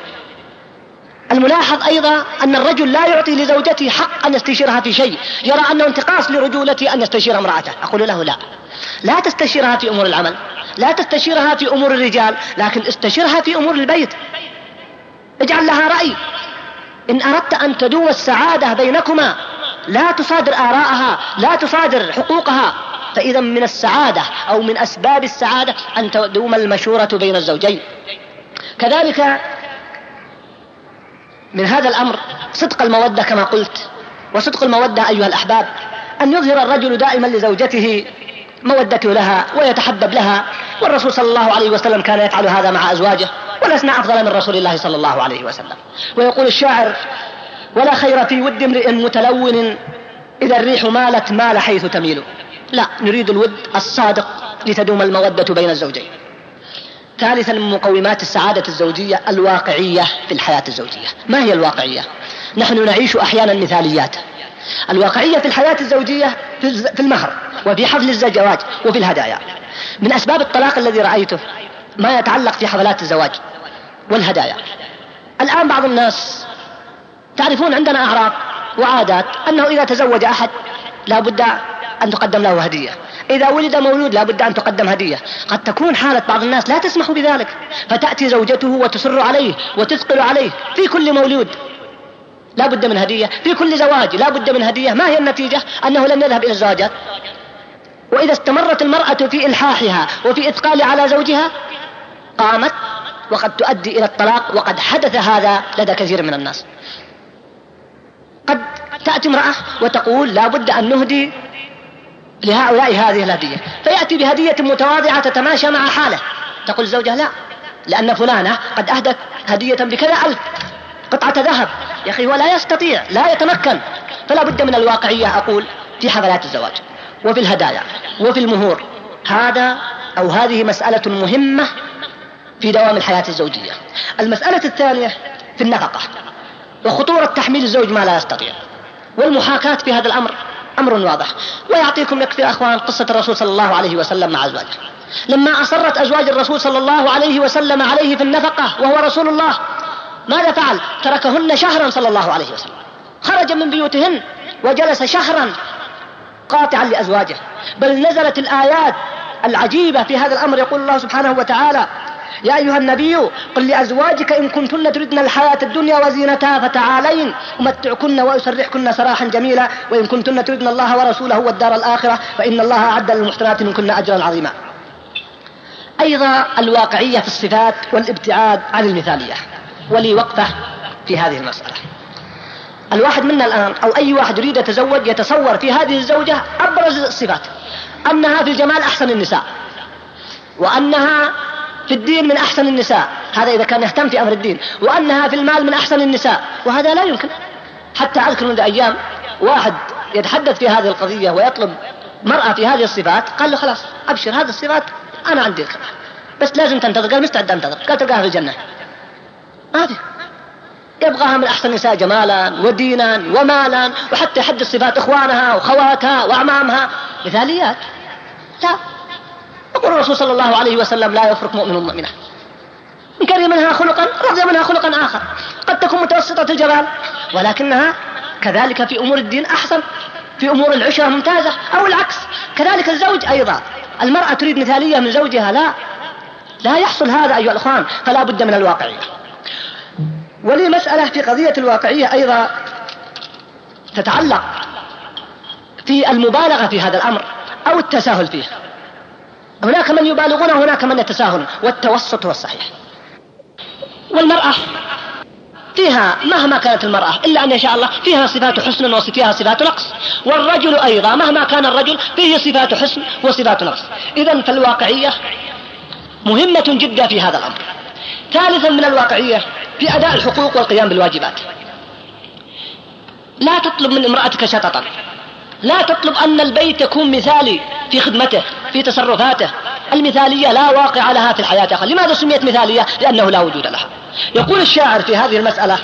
الملاحظ أيضا أن الرجل لا يعطي لزوجته حق أن يستشيرها في شيء، يرى أنه انتقاص لرجولته أن يستشير امرأته. أقول له: لا تستشيرها في أمور العمل، لا تستشيرها في أمور الرجال، لكن استشيرها في أمور البيت، اجعل لها رأي. إن أردت أن تدوم السعادة بينكما لا تصادر آراءها، لا تصادر حقوقها. فإذا من السعادة أو من أسباب السعادة أن تدوم المشورة بين الزوجين. كذلك من هذا الأمر صدق المودة كما قلت. وصدق المودة أيها الأحباب أن يظهر الرجل دائما لزوجته مودته لها ويتحبب لها، والرسول صلى الله عليه وسلم كان يفعل هذا مع أزواجه، ولسنا أفضل من رسول الله صلى الله عليه وسلم. ويقول الشاعر: ولا خير في ود امرئ متلون، إذا الريح مالت مال حيث تميل. لا، نريد الود الصادق لتدوم المودة بين الزوجين. ثالثا من مقومات السعادة الزوجية الواقعية في الحياة الزوجية. ما هي الواقعية؟ نحن نعيش أحيانا مثاليات. الواقعية في الحياة الزوجية في المهر وفي حفل الزواج وفي الهدايا. من أسباب الطلاق الذي رأيته ما يتعلق في حفلات الزواج والهدايا. الآن بعض الناس تعرفون عندنا أعراف وعادات أنه إذا تزوج أحد لا بد أن تقدم له هدية، إذا ولد مولود لا بد أن تقدم هدية. قد تكون حالة بعض الناس لا تسمح بذلك، فتأتي زوجته وتصر عليه وتثقل عليه في كل مولود لا بد من هدية، في كل زواج لا بد من هدية. ما هي النتيجة؟ أنه لن يذهب إلى الزواجات. وإذا استمرت المرأة في إلحاحها وفي إثقال على زوجها قامت وقد تؤدي إلى الطلاق، وقد حدث هذا لدى كثير من الناس. قد تأتي امرأة وتقول لا بد أن نهدي لهؤلاء هذه الهدية، فيأتي بهدية متواضعة تتماشى مع حاله، تقول الزوجة لا، لأن فلانة قد أهدت هدية بكذا 1000 قطعة ذهب. يا أخي هو لا يستطيع، لا يتمكن. فلا بد من الواقعية أقول في حفلات الزواج وفي الهدايا وفي المهور. هذا أو هذه مسألة مهمة في دوام الحياة الزوجية. المسألة الثانية في النفقة وخطورة تحميل الزوج ما لا يستطيع، والمحاكاة في هذا الأمر أمر واضح. ويعطيكم يكفي أخوان قصة الرسول صلى الله عليه وسلم مع أزواجه، لما أصرت أزواج الرسول صلى الله عليه وسلم عليه في النفقة وهو رسول الله، ماذا فعل؟ تركهن شهرا صلى الله عليه وسلم، خرج من بيوتهن وجلس شهرا قاطعا لأزواجه. بل نزلت الآيات العجيبة في هذا الأمر. يقول الله سبحانه وتعالى: يا أيها النبي قل لأزواجك إن كنتن تردن الحياة الدنيا وزينتها فتعالين أمتعكن وأسرحكن سراحا جميلا وإن كنتن تردن الله ورسوله والدار الآخرة فإن الله أعد للمحسنات منكن أجرا عظيما. أيضا الواقعية في الصفات والابتعاد عن المثالية. ولي وقفة في هذه المسألة. الواحد منا الآن أو أي واحد يريد يتزوج يتصور في هذه الزوجة أبرز الصفات، أنها في الجمال أحسن النساء، وأنها في الدين من أحسن النساء، هذا إذا كان يهتم في أمر الدين، وأنها في المال من أحسن النساء، وهذا لا يمكن. حتى أذكر منذ أيام واحد يتحدث في هذه القضية ويطلب مرأة في هذه الصفات، قال له خلاص أبشر هذه الصفات أنا عندي الخبرة، بس لازم تنتظر. قال مستعد أنتظر. قال تلقاها في الجنة. ما في، يبغاها من أحسن النساء جمالا ودينا ومالا، وحتى يحدد صفات إخوانها وخواتها وأعمامها. مثاليات لا. يقول الرسول صلى الله عليه وسلم: لا يفرق مؤمن مؤمنة، إن كره منها خلقا رضي منها خلقا آخر. قد تكون متوسطة الجمال ولكنها كذلك في أمور الدين أحسن، في أمور العشرة ممتازة، أو العكس. كذلك الزوج أيضا، المرأة تريد مثالية من زوجها، لا يحصل هذا أيها الأخوان. فلا بد من الواقعية. ولي مسألة في قضية الواقعية أيضا تتعلق في المبالغة في هذا الأمر أو التساهل فيه. هناك من يبالغون وهناك من يتساهلون، والتوسط هو الصحيح. والمرأة فيها مهما كانت المرأة إلا أن يشاء الله فيها صفات حسن وفيها صفات نقص، والرجل أيضا مهما كان الرجل فيه صفات حسن وصفات نقص. إذن فالواقعية مهمة جدا في هذا الأمر. ثالثا من الواقعية في أداء الحقوق والقيام بالواجبات. لا تطلب من امرأتك شططا، لا تطلب أن البيت يكون مثالي في خدمته في تصرفاته. المثالية لا واقع لها في الحياة أخرى. لماذا سميت مثالية؟ لأنه لا وجود لها. يقول الشاعر في هذه المسألة: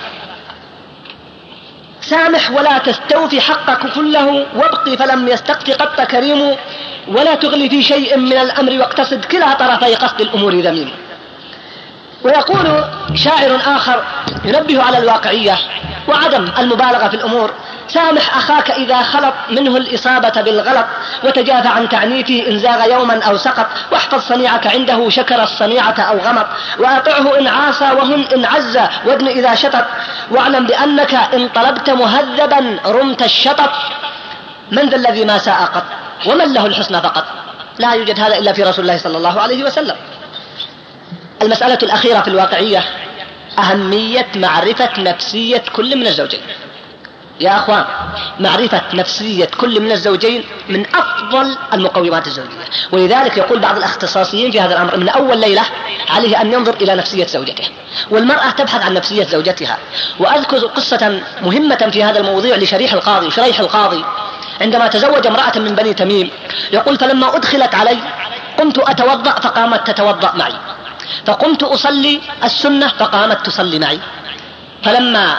سامح ولا تستوفي حقك كله، وابقي فلم يستقف قط كريم، ولا تغلي في شيء من الأمر واقتصد، كلا طرفي قصد الأمور ذميم. ويقول شاعر آخر ينبه على الواقعية وعدم المبالغة في الأمور: سامح أخاك إذا خلط منه الإصابة بالغلط، وتجافى عن تعنيفه إن زاغ يوما أو سقط، واحفظ صنيعك عنده شكر الصنيعة أو غمط، وأطعه إن عاصى وهن إن عز وادن إذا شطط، واعلم بأنك إن طلبت مهذبا رمت الشطط، من ذا الذي ما ساء قط ومن له الحسنى فقط. لا يوجد هذا إلا في رسول الله صلى الله عليه وسلم. المسألة الأخيرة في الواقعية أهمية معرفة نفسية كل من الزوجين. يا أخوان، معرفة نفسية كل من الزوجين من أفضل المقومات الزوجية. ولذلك يقول بعض الاختصاصيين في هذا الأمر: من أول ليلة عليه أن ينظر إلى نفسية زوجته، والمرأة تبحث عن نفسية زوجتها. وأذكر قصة مهمة في هذا الموضوع لشريح القاضي عندما تزوج امرأة من بني تميم. يقول: فلما أدخلت علي قمت أتوضأ فقامت تتوضأ معي، فقمت أصلي السنة فقامت تصلي معي، فلما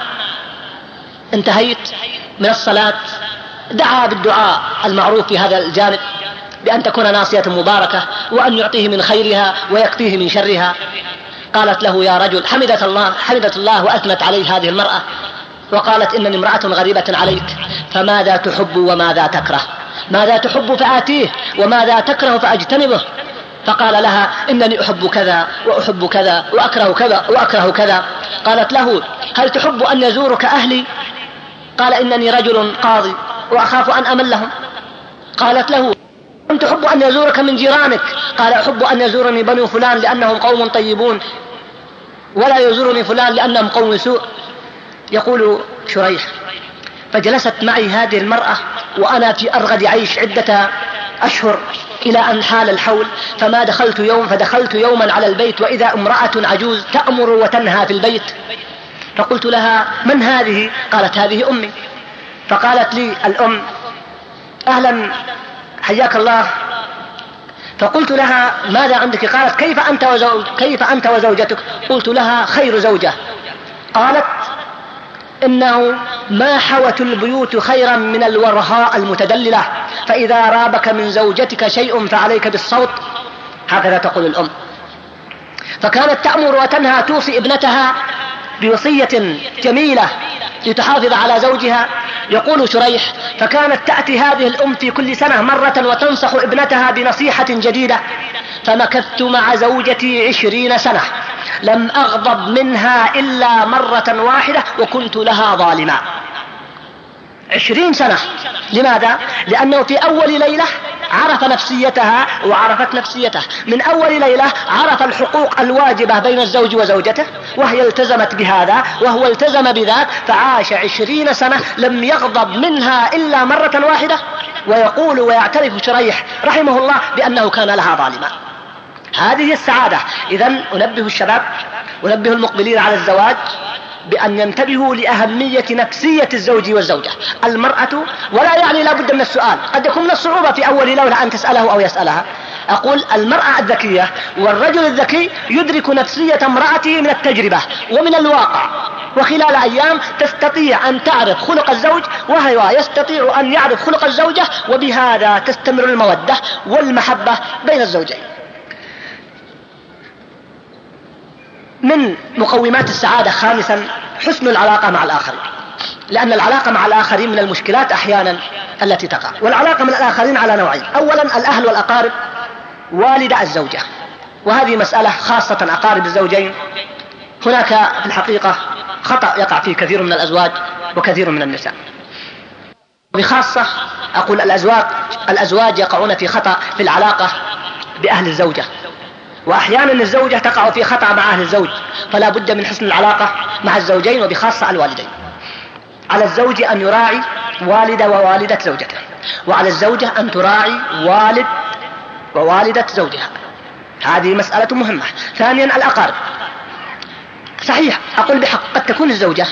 انتهيت من الصلاة دعا بالدعاء المعروف في هذا الجانب، بأن تكون ناصية مباركة، وأن يعطيه من خيرها ويكفيه من شرها. قالت له: يا رجل، حمدت الله وأثنت عليه هذه المرأة، وقالت: إنني امرأة غريبة عليك، فماذا تحب وماذا تكره؟ ماذا تحب فآتيه، وماذا تكره فأجتنبه. فقال لها: إنني أحب كذا وأحب كذا وأكره كذا وأكره كذا. قالت له: هل تحب أن يزورك أهلي؟ قال: إنني رجل قاضي وأخاف أن أملهم. قالت له: أم تحب أن يزورك من جيرانك؟ قال: أحب أن يزورني بنو فلان لأنهم قوم طيبون، ولا يزورني فلان لأنهم قوم سوء. يقول شريح: فجلست معي هذه المرأة وأنا في أرغد عيش عدة أشهر إلى أن حال الحول، فدخلت يوما على البيت وإذا امرأة عجوز تأمر وتنهى في البيت. فقلت لها: من هذه؟ قالت: هذه أمي. فقالت لي الأم: أهلا، حياك الله. فقلت لها: ماذا عندك؟ قالت: كيف أنت وزوجتك؟ قلت لها: خير زوجة. قالت: إنه ما حوت البيوت خيرا من الورهاء المتدللة، فإذا رابك من زوجتك شيء فعليك بالصوت. هكذا تقول الأم. فكانت تأمر وتنهى، توصي ابنتها بوصية جميلة لتحافظ على زوجها. يقول شريح: فكانت تأتي هذه الأم في كل سنة مرة وتنصح ابنتها بنصيحة جديدة، فمكثت مع زوجتي 20 سنة لم أغضب منها إلا مرة واحدة وكنت لها ظالما. 20 سنة. لماذا؟ لأنه في أول ليلة عرف نفسيتها وعرفت نفسيته. من أول ليلة عرف الحقوق الواجبة بين الزوج وزوجته، وهي التزمت بهذا وهو التزم بذاك، فعاش 20 سنة لم يغضب منها إلا مرة واحدة. ويقول ويعترف شريح رحمه الله بأنه كان لها ظالما. هذه السعادة. إذن أنبه الشباب، أنبه المقبلين على الزواج بأن ينتبهوا لأهمية نفسية الزوج والزوجة. المرأة، ولا يعني لا بد من السؤال، قد يكون من الصعوبة في أول ليلة أن تسأله أو يسألها. أقول المرأة الذكية والرجل الذكي يدرك نفسية امرأته من التجربة ومن الواقع، وخلال أيام تستطيع أن تعرف خلق الزوج وهو يستطيع أن يعرف خلق الزوجة، وبهذا تستمر المودة والمحبة بين الزوجين. من مقومات السعادة خامسا حسن العلاقة مع الآخرين، لأن العلاقة مع الآخرين من المشكلات أحيانا التي تقع. والعلاقة من الآخرين على نوعين: أولا الأهل والأقارب، والدة الزوجة، وهذه مسألة خاصة أقارب الزوجين. هناك في الحقيقة خطأ يقع فيه كثير من الأزواج وكثير من النساء، وبخاصة أقول الأزواج يقعون في خطأ في العلاقة بأهل الزوجة، وأحيانا الزوجة تقع في خطأ مع أهل الزوج. فلا بد من حسن العلاقة مع الزوجين وبخاصة الوالدين. على الزوج أن يراعي والد ووالدة زوجته، وعلى الزوجة أن تراعي والد ووالدة زوجها. هذه مسألة مهمة. ثانيا الأقارب. صحيح أقول بحق قد تكون الزوجة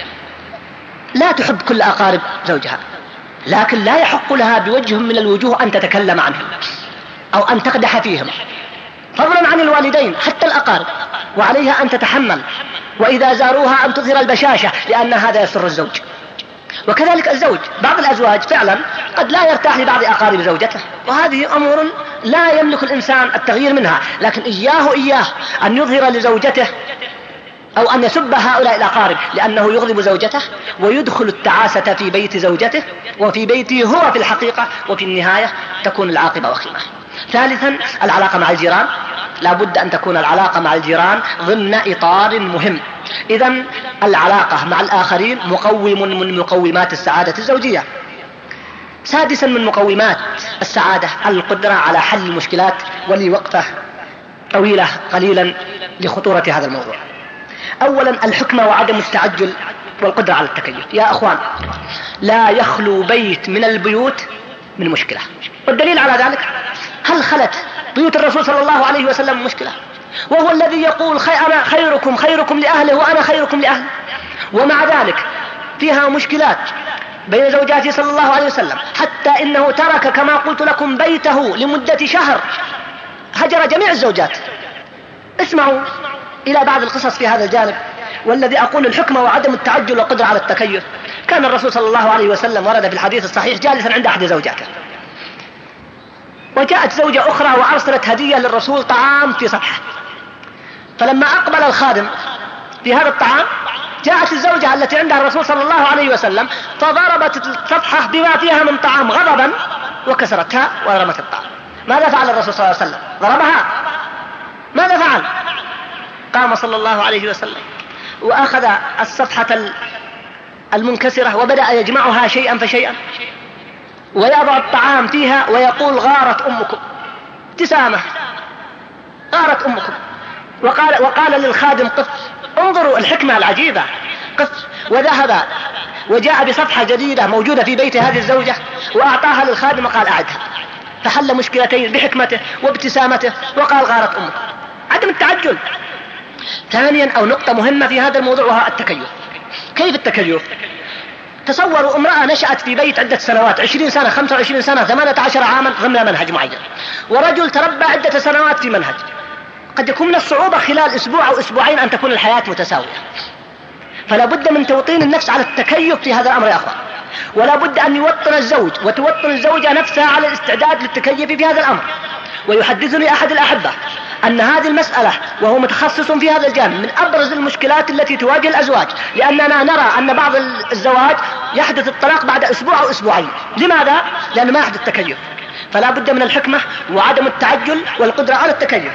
لا تحب كل أقارب زوجها، لكن لا يحق لها بوجه من الوجوه أن تتكلم عنهم أو أن تقدح فيهم، فضلا عن الوالدين حتى الأقارب، وعليها أن تتحمل، وإذا زاروها أن تظهر البشاشة، لأن هذا يسر الزوج. وكذلك الزوج، بعض الأزواج فعلا قد لا يرتاح لبعض أقارب زوجته، وهذه أمور لا يملك الإنسان التغيير منها، لكن إياه أن يظهر لزوجته أو أن يسب هؤلاء الأقارب، لأنه يغضب زوجته ويدخل التعاسة في بيت زوجته وفي بيته هو في الحقيقة، وفي النهاية تكون العاقبة وخيمة. ثالثا العلاقة مع الجيران. لا بد أن تكون العلاقة مع الجيران ضمن إطار مهم. إذن العلاقة مع الآخرين مقوم من مقومات السعادة الزوجية. سادسا من مقومات السعادة القدرة على حل المشكلات، ولي وقفة طويلة قليلا لخطورة هذا الموضوع. أولا الحكمة وعدم التعجل والقدرة على التكيف. يا أخوان، لا يخلو بيت من البيوت من مشكلة، والدليل على ذلك هل خلت بيوت الرسول صلى الله عليه وسلم مشكلة؟ وهو الذي يقول أنا خيركم لأهله وأنا خيركم لأهله، ومع ذلك فيها مشكلات بين زوجاته صلى الله عليه وسلم، حتى إنه ترك كما قلت لكم بيته لمدة شهر، هجر جميع الزوجات. اسمعوا إلى بعض القصص في هذا الجانب. والذي أقول الحكمة وعدم التعجل والقدرة على التكيف. كان الرسول صلى الله عليه وسلم ورد في الحديث الصحيح جالسا عند أحد زوجاته، وجاءت زوجة أخرى وأرسلت هدية للرسول طعام في صفحة، فلما أقبل الخادم في هذا الطعام جاءت الزوجة التي عندها الرسول صلى الله عليه وسلم فضربت الصفحة بما فيها من طعام غضبا وكسرتها ورمت الطعام. ماذا فعل الرسول صلى الله عليه وسلم؟ ضربها؟ ماذا فعل؟ قام صلى الله عليه وسلم وأخذ الصفحة المنكسرة وبدأ يجمعها شيئا فشيئا ويضع الطعام فيها ويقول غارت أمكم، ابتسامة، غارت أمكم. وقال للخادم قف، انظروا الحكمة العجيبة، قف. وذهب وجاء بصفحة جديدة موجودة في بيت هذه الزوجة وأعطاها للخادم وقال أعدها، فحل مشكلتين بحكمته وابتسامته وقال غارت أمكم. عدم التعجل. ثانيا أو نقطة مهمة في هذا الموضوع وهو التكيف. كيف التكيف؟ تصوروا امرأة نشأت في بيت عدة سنوات، 20 سنة 25 سنة 18 عاما ضمن منهج معين، ورجل تربى عدة سنوات في منهج. قد يكون من الصعوبة خلال أسبوع أو أسبوعين أن تكون الحياة متساوية، فلا بد من توطين النفس على التكيف في هذا الأمر يا أخوان، ولا بد أن يوطن الزوج وتوطن الزوجة نفسها على الاستعداد للتكيف في هذا الأمر. ويحدثني أحد الأحبة أن هذه المسألة وهو متخصص في هذا الجانب من أبرز المشكلات التي تواجه الأزواج، لأننا نرى أن بعض الزواج يحدث الطلاق بعد أسبوع أو أسبوعين. لماذا؟ لأنه ما يحدث تكيف. فلا بد من الحكمة وعدم التعجل والقدرة على التكيف.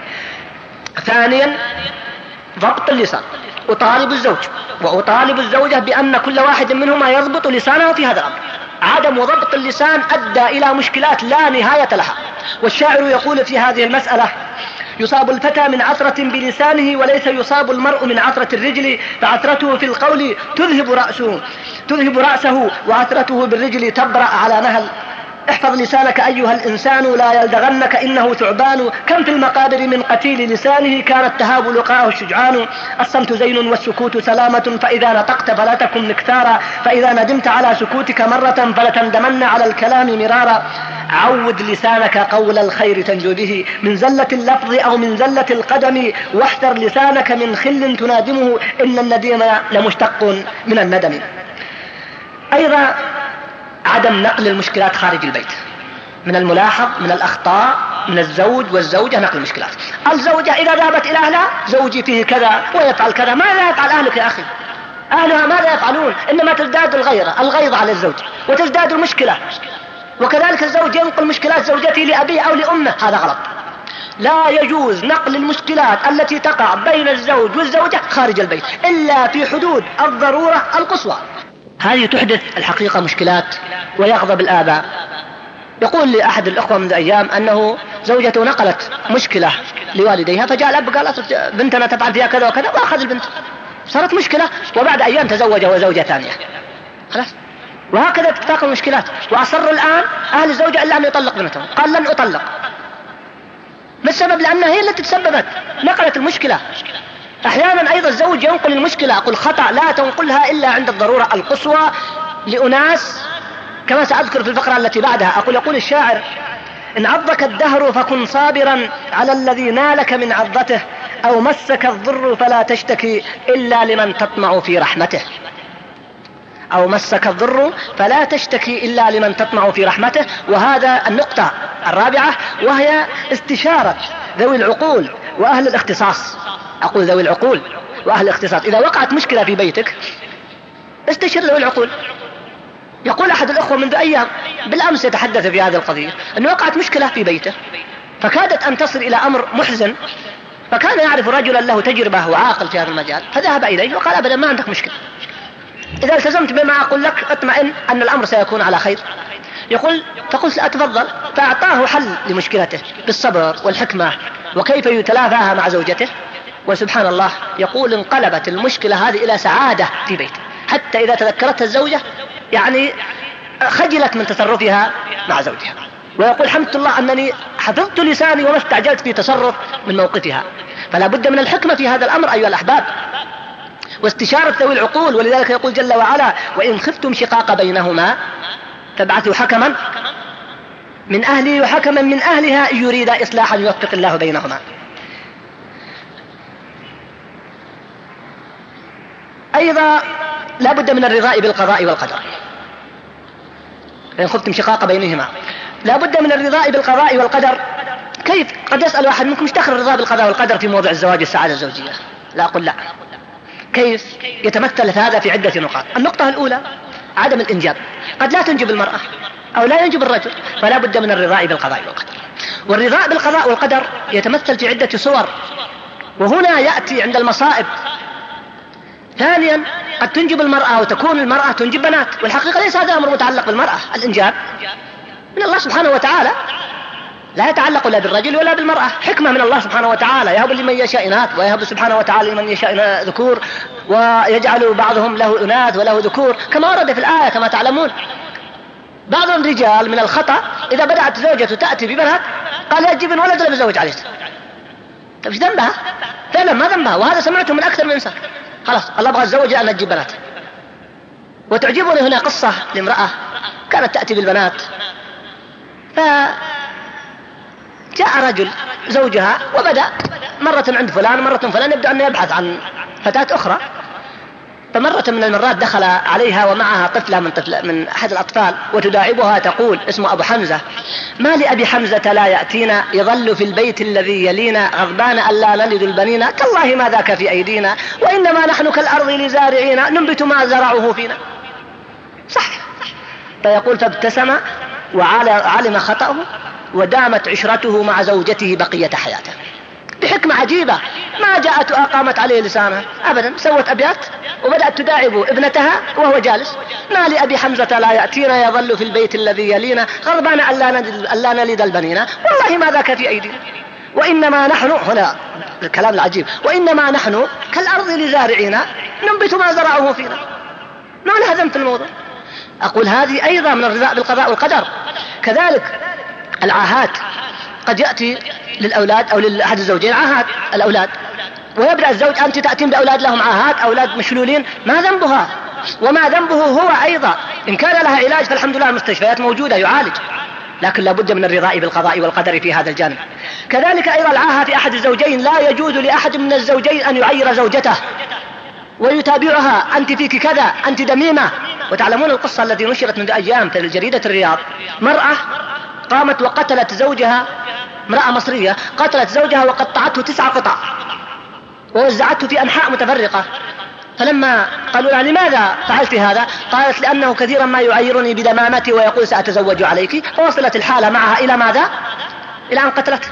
ثانيا ضبط اللسان. أطالب الزوج وأطالب الزوجة بأن كل واحد منهما يضبط لسانه في هذا الأمر. عدم ضبط اللسان أدى إلى مشكلات لا نهاية لها. والشاعر يقول في هذه المسألة: يصاب الفتى من عثرة بلسانه وليس يصاب المرء من عثرة الرجل، فعثرته في القول تذهب رأسه وعثرته بالرجل تبرأ على نهل. احفظ لسانك أيها الإنسان لا يلدغنك إنه ثعبان، كم في المقابر من قتيل لسانه كانت تهاب لقاءه الشجعان. الصمت زين والسكوت سلامة، فإذا نطقت فلا تكن مكثارا، فإذا ندمت على سكوتك مرة فلتندمن على الكلام مرارا. عود لسانك قول الخير تنجو به من زلة اللفظ أو من زلة القدم، واحذر لسانك من خل تنادمه إن النديم لمشتق من الندم. أيضا عدم نقل المشكلات خارج البيت. من الملاحظ من الأخطاء من الزوج والزوجة نقل المشكلات. الزوجة إذا ذهبت إلى أهلها: زوجي فيه كذا ويفعل كذا. ماذا يفعل أهلك يا أخي؟ أهلها ماذا يفعلون؟ إنما تزداد الغيظ على الزوج وتزداد المشكلة. وكذلك الزوج ينقل مشكلات زوجته لأبيه أو لأمه، هذا غلط. لا يجوز نقل المشكلات التي تقع بين الزوج والزوجة خارج البيت إلا في حدود الضرورة القصوى. هذه تحدث الحقيقة مشكلات ويغضب الآباء. يقول لي أحد الأخوة منذ أيام أنه زوجته نقلت مشكلة لوالديها، فجاء الأب قال: بنتنا تفعل فيها كذا وكذا، وأخذ البنت، صارت مشكلة، وبعد أيام تزوج وزوجة ثانية، خلاص. وهكذا تتفاقم المشكلات. وأصر الآن أهل الزوجة إلا أن يطلق بنتهم، قال: لن أطلق. ما السبب؟ لأنها هي التي تسببت، نقلت المشكلة. أحيانا أيضا الزوج ينقل المشكلة، أقول خطأ، لا تنقلها إلا عند الضرورة القصوى لأناس، كما سأذكر في الفقرة التي بعدها. يقول الشاعر: إن عضك الدهر فكن صابرا على الذي نالك من عضته، أو مسك الضر فلا تشتكي إلا لمن تطمع في رحمته. أو مسك الضر فلا تشتكي إلا لمن تطمع في رحمته. وهذا النقطة الرابعة، وهي استشارة ذوي العقول وأهل الاختصاص. أقول ذوي العقول وأهل الاختصاص. إذا وقعت مشكلة في بيتك استشر ذوي العقول. يقول أحد الأخوة منذ أيام بالأمس يتحدث في هذه القضية أنه وقعت مشكلة في بيته فكادت أن تصل إلى أمر محزن، فكان يعرف رجلا له تجربة وعاقل في هذا المجال، فذهب إليه وقال: أبدا ما عندك مشكلة، إذا التزمت بما أقول لك اطمئن أن الأمر سيكون على خير. يقول: فقلت: أتفضل. فأعطاه حل لمشكلته بالصبر والحكمة وكيف يتلافاها مع زوجته. وسبحان الله، يقول انقلبت المشكلة هذه إلى سعادة في بيته، حتى إذا تذكرتها الزوجة يعني خجلت من تصرفها مع زوجها. ويقول: حمدت الله أنني حفظت لساني وما استعجلت في تصرف من موقفها. فلا بد من الحكمة في هذا الأمر أيها الأحباب، واستشارة ذوي العقول. ولذلك يقول جل وعلا: وإن خفتم شقاق بينهما فابعثوا حكما من أهله وحكما من أهلها إن يريد إصلاحا يوفق الله بينهما. أيضا لا بد من الرضاء بالقضاء والقدر إن خفتم شقاق بينهما. لا بد من الرضاء بالقضاء والقدر. كيف؟ قد يسأل واحد منكم: ايش دخل الرضا بالقضاء والقدر في موضوع الزواج والسعادة الزوجية؟ لا أقول لا. كيف؟ يتمثل هذا في عدة نقاط. النقطة الأولى عدم الإنجاب. قد لا تنجب المرأة أو لا ينجب الرجل، فلا بد من الرضاء بالقضاء والقدر. والرضاء بالقضاء والقدر يتمثل في عدة صور، وهنا يأتي عند المصائب. ثانيا قد تنجب المرأة وتكون المرأة تنجب بنات، والحقيقة ليس هذا أمر متعلق بالمرأة. الإنجاب من الله سبحانه وتعالى، لا يتعلق لا بالرجل ولا بالمرأة، حكمة من الله سبحانه وتعالى، يهب لمن يشاء إناث ويهب سبحانه وتعالى لمن يشاء ذكور، ويجعل بعضهم له إناث وله ذكور كما ورد في الآية كما تعلمون. بعض الرجال من الخطأ إذا بدأت زوجته تأتي ببنات قال يجيب ولد ولا بزوج عليه. طيب ايش ذنبها؟ فعلا ما ذنبها، وهذا سمعته من أكثر من إنسان. خلاص الله أبغى الزوج أن تجيب بنات. وتعجبني هنا قصة لامرأة كانت تأتي بالبنات، فجاء رجل زوجها وبدأ مرة عند فلان مرة فلان، يبدأ أن يبحث عن فتاة أخرى. فمرة من المرات دخل عليها ومعها طفلة من أحد الأطفال وتداعبها تقول: اسمه أبو حمزة: ما لأبي حمزة لا يأتينا، يظل في البيت الذي يلينا، غضبان ألا نلد البنين، تالله ما ذاك في أيدينا، وإنما نحن كالأرض لزارعين ننبت ما زرعه فينا. صح. فيقول: فابتسم وعلم خطأه ودامت عشرته مع زوجته بقية حياته. بحكمة عجيبة، ما جاءت وأقامت عليه لسانها أبدا، سوت أبيات وبدأت تداعب ابنتها وهو جالس: ما لأبي حمزة لا يأتينا، يظل في البيت الذي يلينا، غضبان ألا نلد البنين، والله ما ذاك في أيدينا، وإنما نحن، هنا الكلام العجيب، وإنما نحن كالأرض لزارعين ننبت ما زرعه فينا. ما لها ذنب في الموضوع. أقول هذه أيضا من الرضاء بالقضاء والقدر. كذلك العاهات، قد يأتي للأولاد أو لأحد الزوجين عاهات الأولاد، ويبدأ الزوج: أنت تأتين بأولاد لهم عاهات، أولاد مشلولين، ما ذنبها؟ وما ذنبه هو أيضا؟ إن كان لها علاج فالحمد لله المستشفيات موجودة يعالج، لكن لابد من الرضاء بالقضاء والقدر في هذا الجانب. كذلك أيضا العاهة في أحد الزوجين، لا يجوز لأحد من الزوجين أن يعير زوجته ويتابعها: أنت فيك كذا، أنت دميمة. وتعلمون القصة التي نشرت منذ أيام في جريدة الرياض، مرأة قامت وقتلت زوجها، امرأة مصرية قتلت زوجها وقطعته 9 قطع ووزعته في أنحاء متفرقة. فلما قالوا لها: لماذا فعلت هذا؟ قالت: لأنه كثيرا ما يعيرني بدمامتي ويقول سأتزوج عليك. فوصلت الحالة معها إلى ماذا؟ إلى أن قتلته.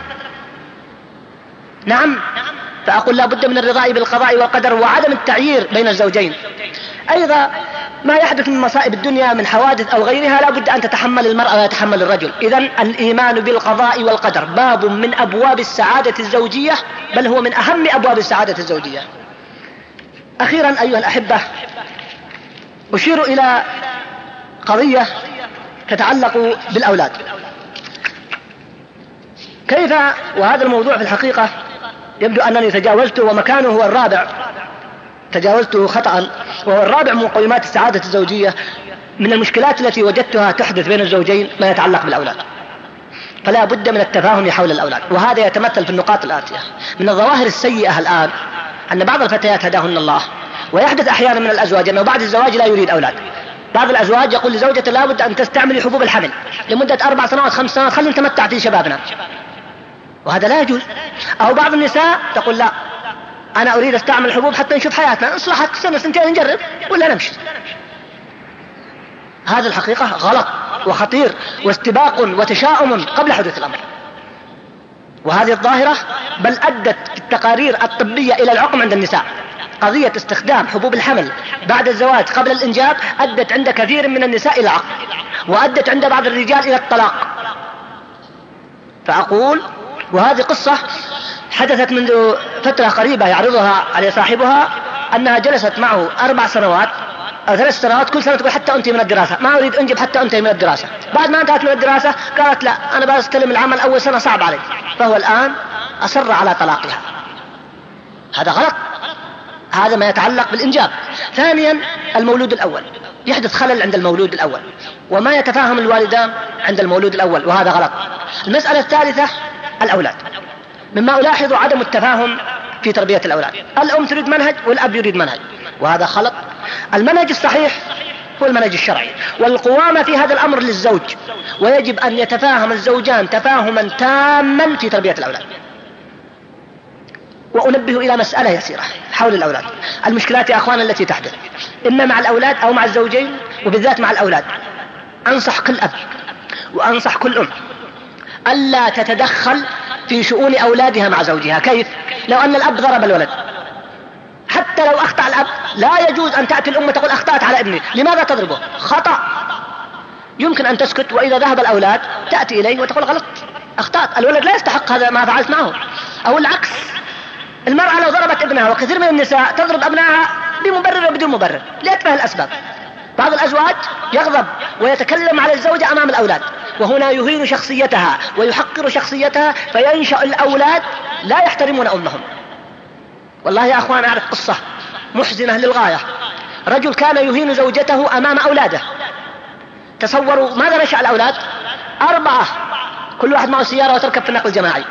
نعم. فأقول لا بد من الرضاء بالقضاء والقدر وعدم التعيير بين الزوجين. أيضا ما يحدث من مصائب الدنيا من حوادث أو غيرها لا بد أن تتحمل المرأة ويتحمل الرجل. إذن الإيمان بالقضاء والقدر باب من أبواب السعادة الزوجية، بل هو من أهم أبواب السعادة الزوجية. أخيرا أيها الأحبة، أشير إلى قضية تتعلق بالأولاد. كيف؟ وهذا الموضوع في الحقيقة يبدو أنني تجاوزته، ومكانه هو الرابع، تجاوزته خطأ، وهو الرابع من مقومات السعادة الزوجية. من المشكلات التي وجدتها تحدث بين الزوجين ما يتعلق بالأولاد، فلا بد من التفاهم حول الأولاد. وهذا يتمثل في النقاط الآتية. من الظواهر السيئة الآن أن بعض الفتيات هداهن الله، ويحدث أحيانا من الأزواج أنه بعد الزواج لا يريد أولاد. بعض الأزواج يقول لزوجته: لا بد أن تستعملي حبوب الحمل لمدة 4 سنوات 5 سنوات، خلينا نتمتع في شبابنا، وهذا لا يجوز. أو بعض النساء تقول: لا، أنا أريد أستعمل الحبوب حتى نشوف حياتنا، أصلحت سنة سنتين نجرب ولا نمشي. هذا الحقيقة غلط وخطير واستباق وتشاؤم قبل حدوث الأمر. وهذه الظاهرة بل أدت التقارير الطبية إلى العقم عند النساء. قضية استخدام حبوب الحمل بعد الزواج قبل الإنجاب أدت عند كثير من النساء إلى العقم، وأدت عند بعض الرجال إلى الطلاق. فأقول، وهذه قصة حدثت منذ فترة قريبة يعرضها على صاحبها، أنها جلست معه 4 سنوات أو 3 سنوات، كل سنة تقول حتى أنتهي من الدراسة، ما أريد أنجب حتى أنتهي من الدراسة. بعد ما انتهت من الدراسة قالت: لا، أنا بستلم العمل أول سنة صعب علي. فهو الآن أصر على طلاقها. هذا غلط، هذا ما يتعلق بالإنجاب. ثانيا المولود الأول، يحدث خلل عند المولود الأول وما يتفاهم الوالدان عند المولود الأول، وهذا غلط. المسألة الثالثة الأولاد، مما ألاحظ عدم التفاهم في تربية الأولاد. الأم تريد منهج والأب يريد منهج، وهذا خلط. المنهج الصحيح هو المنهج الشرعي، والقوامة في هذا الأمر للزوج، ويجب أن يتفاهم الزوجان تفاهما تاما في تربية الأولاد. وأنبه إلى مسألة يسيرة حول الأولاد. المشكلات يا أخوان التي تحدث إما مع الأولاد أو مع الزوجين، وبالذات مع الأولاد، أنصح كل أب وأنصح كل أم ألا تتدخل في شؤون أولادها مع زوجها. كيف؟ لو أن الأب ضرب الولد، حتى لو أخطأ الأب لا يجوز أن تأتي الأم تقول أخطأت على ابني، لماذا تضربه؟ خطأ. يمكن أن تسكت، وإذا ذهب الأولاد تأتي إليه وتقول غلط، أخطأت، الولد لا يستحق هذا ما فعلت معه. أو العكس، المرأة لو ضربت ابنها، وكثير من النساء تضرب أبنائها بمبرر وبدون مبرر لأتفه الأسباب. بعض الأزواج يغضب ويتكلم على الزوجة أمام الأولاد، وهنا يهين شخصيتها ويحقر شخصيتها، فينشأ الأولاد لا يحترمون أمهم. والله يا أخوان أعرف قصة محزنة للغاية، رجل كان يهين زوجته أمام أولاده. تصوروا ماذا نشأ الأولاد؟ 4، كل واحد معه سيارة وتركب في النقل الجماعي،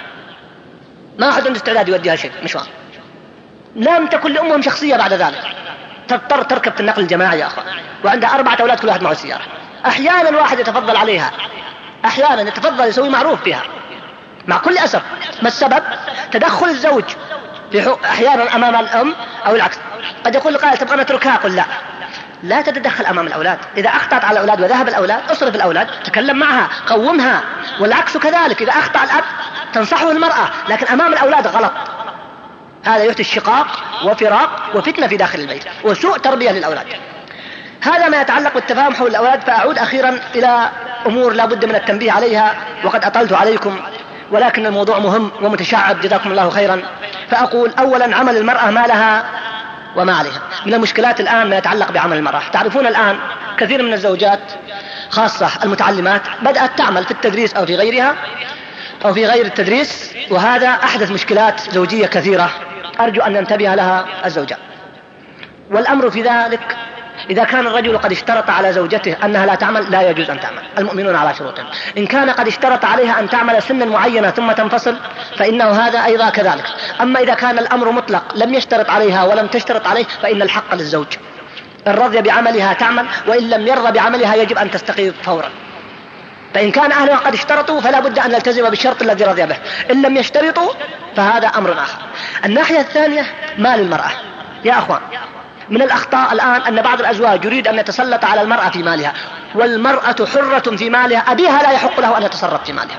ما أحد عنده استعداد يوديها شيء مشوار. لم تكن لأمهم شخصية بعد ذلك، تضطر تركب في النقل الجماعي يا أخوان، وعندها 4 أولاد كل واحد معه سيارة. أحيانا الواحد يتفضل عليها، أحيانا يتفضل يسوي معروف بها، مع كل أسف. ما السبب؟ تدخل الزوج في أحيانا أمام الأم، أو العكس. قد يقول القائل تبغى نتركها، قل لا، لا تتدخل أمام الأولاد. إذا أخطأت على الأولاد وذهب الأولاد، اصرف الأولاد، تكلم معها، قومها. والعكس كذلك، إذا أخطأ الأب تنصحه المرأة، لكن أمام الأولاد غلط. هذا يؤتي الشقاق وفراق وفتنة في داخل البيت وسوء تربية للأولاد. هذا ما يتعلق بالتفاهم حول الأولاد. فأعود أخيرا إلى أمور لا بد من التنبيه عليها، وقد أطلت عليكم، ولكن الموضوع مهم ومتشعب، جزاكم الله خيرا. فأقول أولا، عمل المرأة ما لها وما عليها. من المشكلات الآن ما يتعلق بعمل المرأة. تعرفون الآن كثير من الزوجات خاصة المتعلمات بدأت تعمل في التدريس أو في غيرها أو في غير التدريس، وهذا أحدث مشكلات زوجية كثيرة أرجو أن ينتبه لها الزوجات. والأمر في ذلك إذا كان الرجل قد اشترط على زوجته أنها لا تعمل، لا يجوز أن تعمل، المؤمنون على شروطهم. إن كان قد اشترط عليها أن تعمل سنا معينة ثم تنفصل، فإنه هذا أيضا كذلك. أما إذا كان الأمر مطلق، لم يشترط عليها ولم تشترط عليه، فإن الحق للزوج. إن رضي بعملها تعمل، وإن لم يرضى بعملها يجب أن تستقيل فورا. فإن كان أهلها قد اشترطوا فلا بد أن يلتزم بالشرط الذي رضي به، إن لم يشترطوا فهذا أمر آخر. الناحية الثانية، مال المرأة. يا أخوان، من الأخطاء الآن أن بعض الأزواج يريد أن يتسلط على المرأة في مالها، والمرأة حرة في مالها، أبيها لا يحق له أن يتصرف في مالها.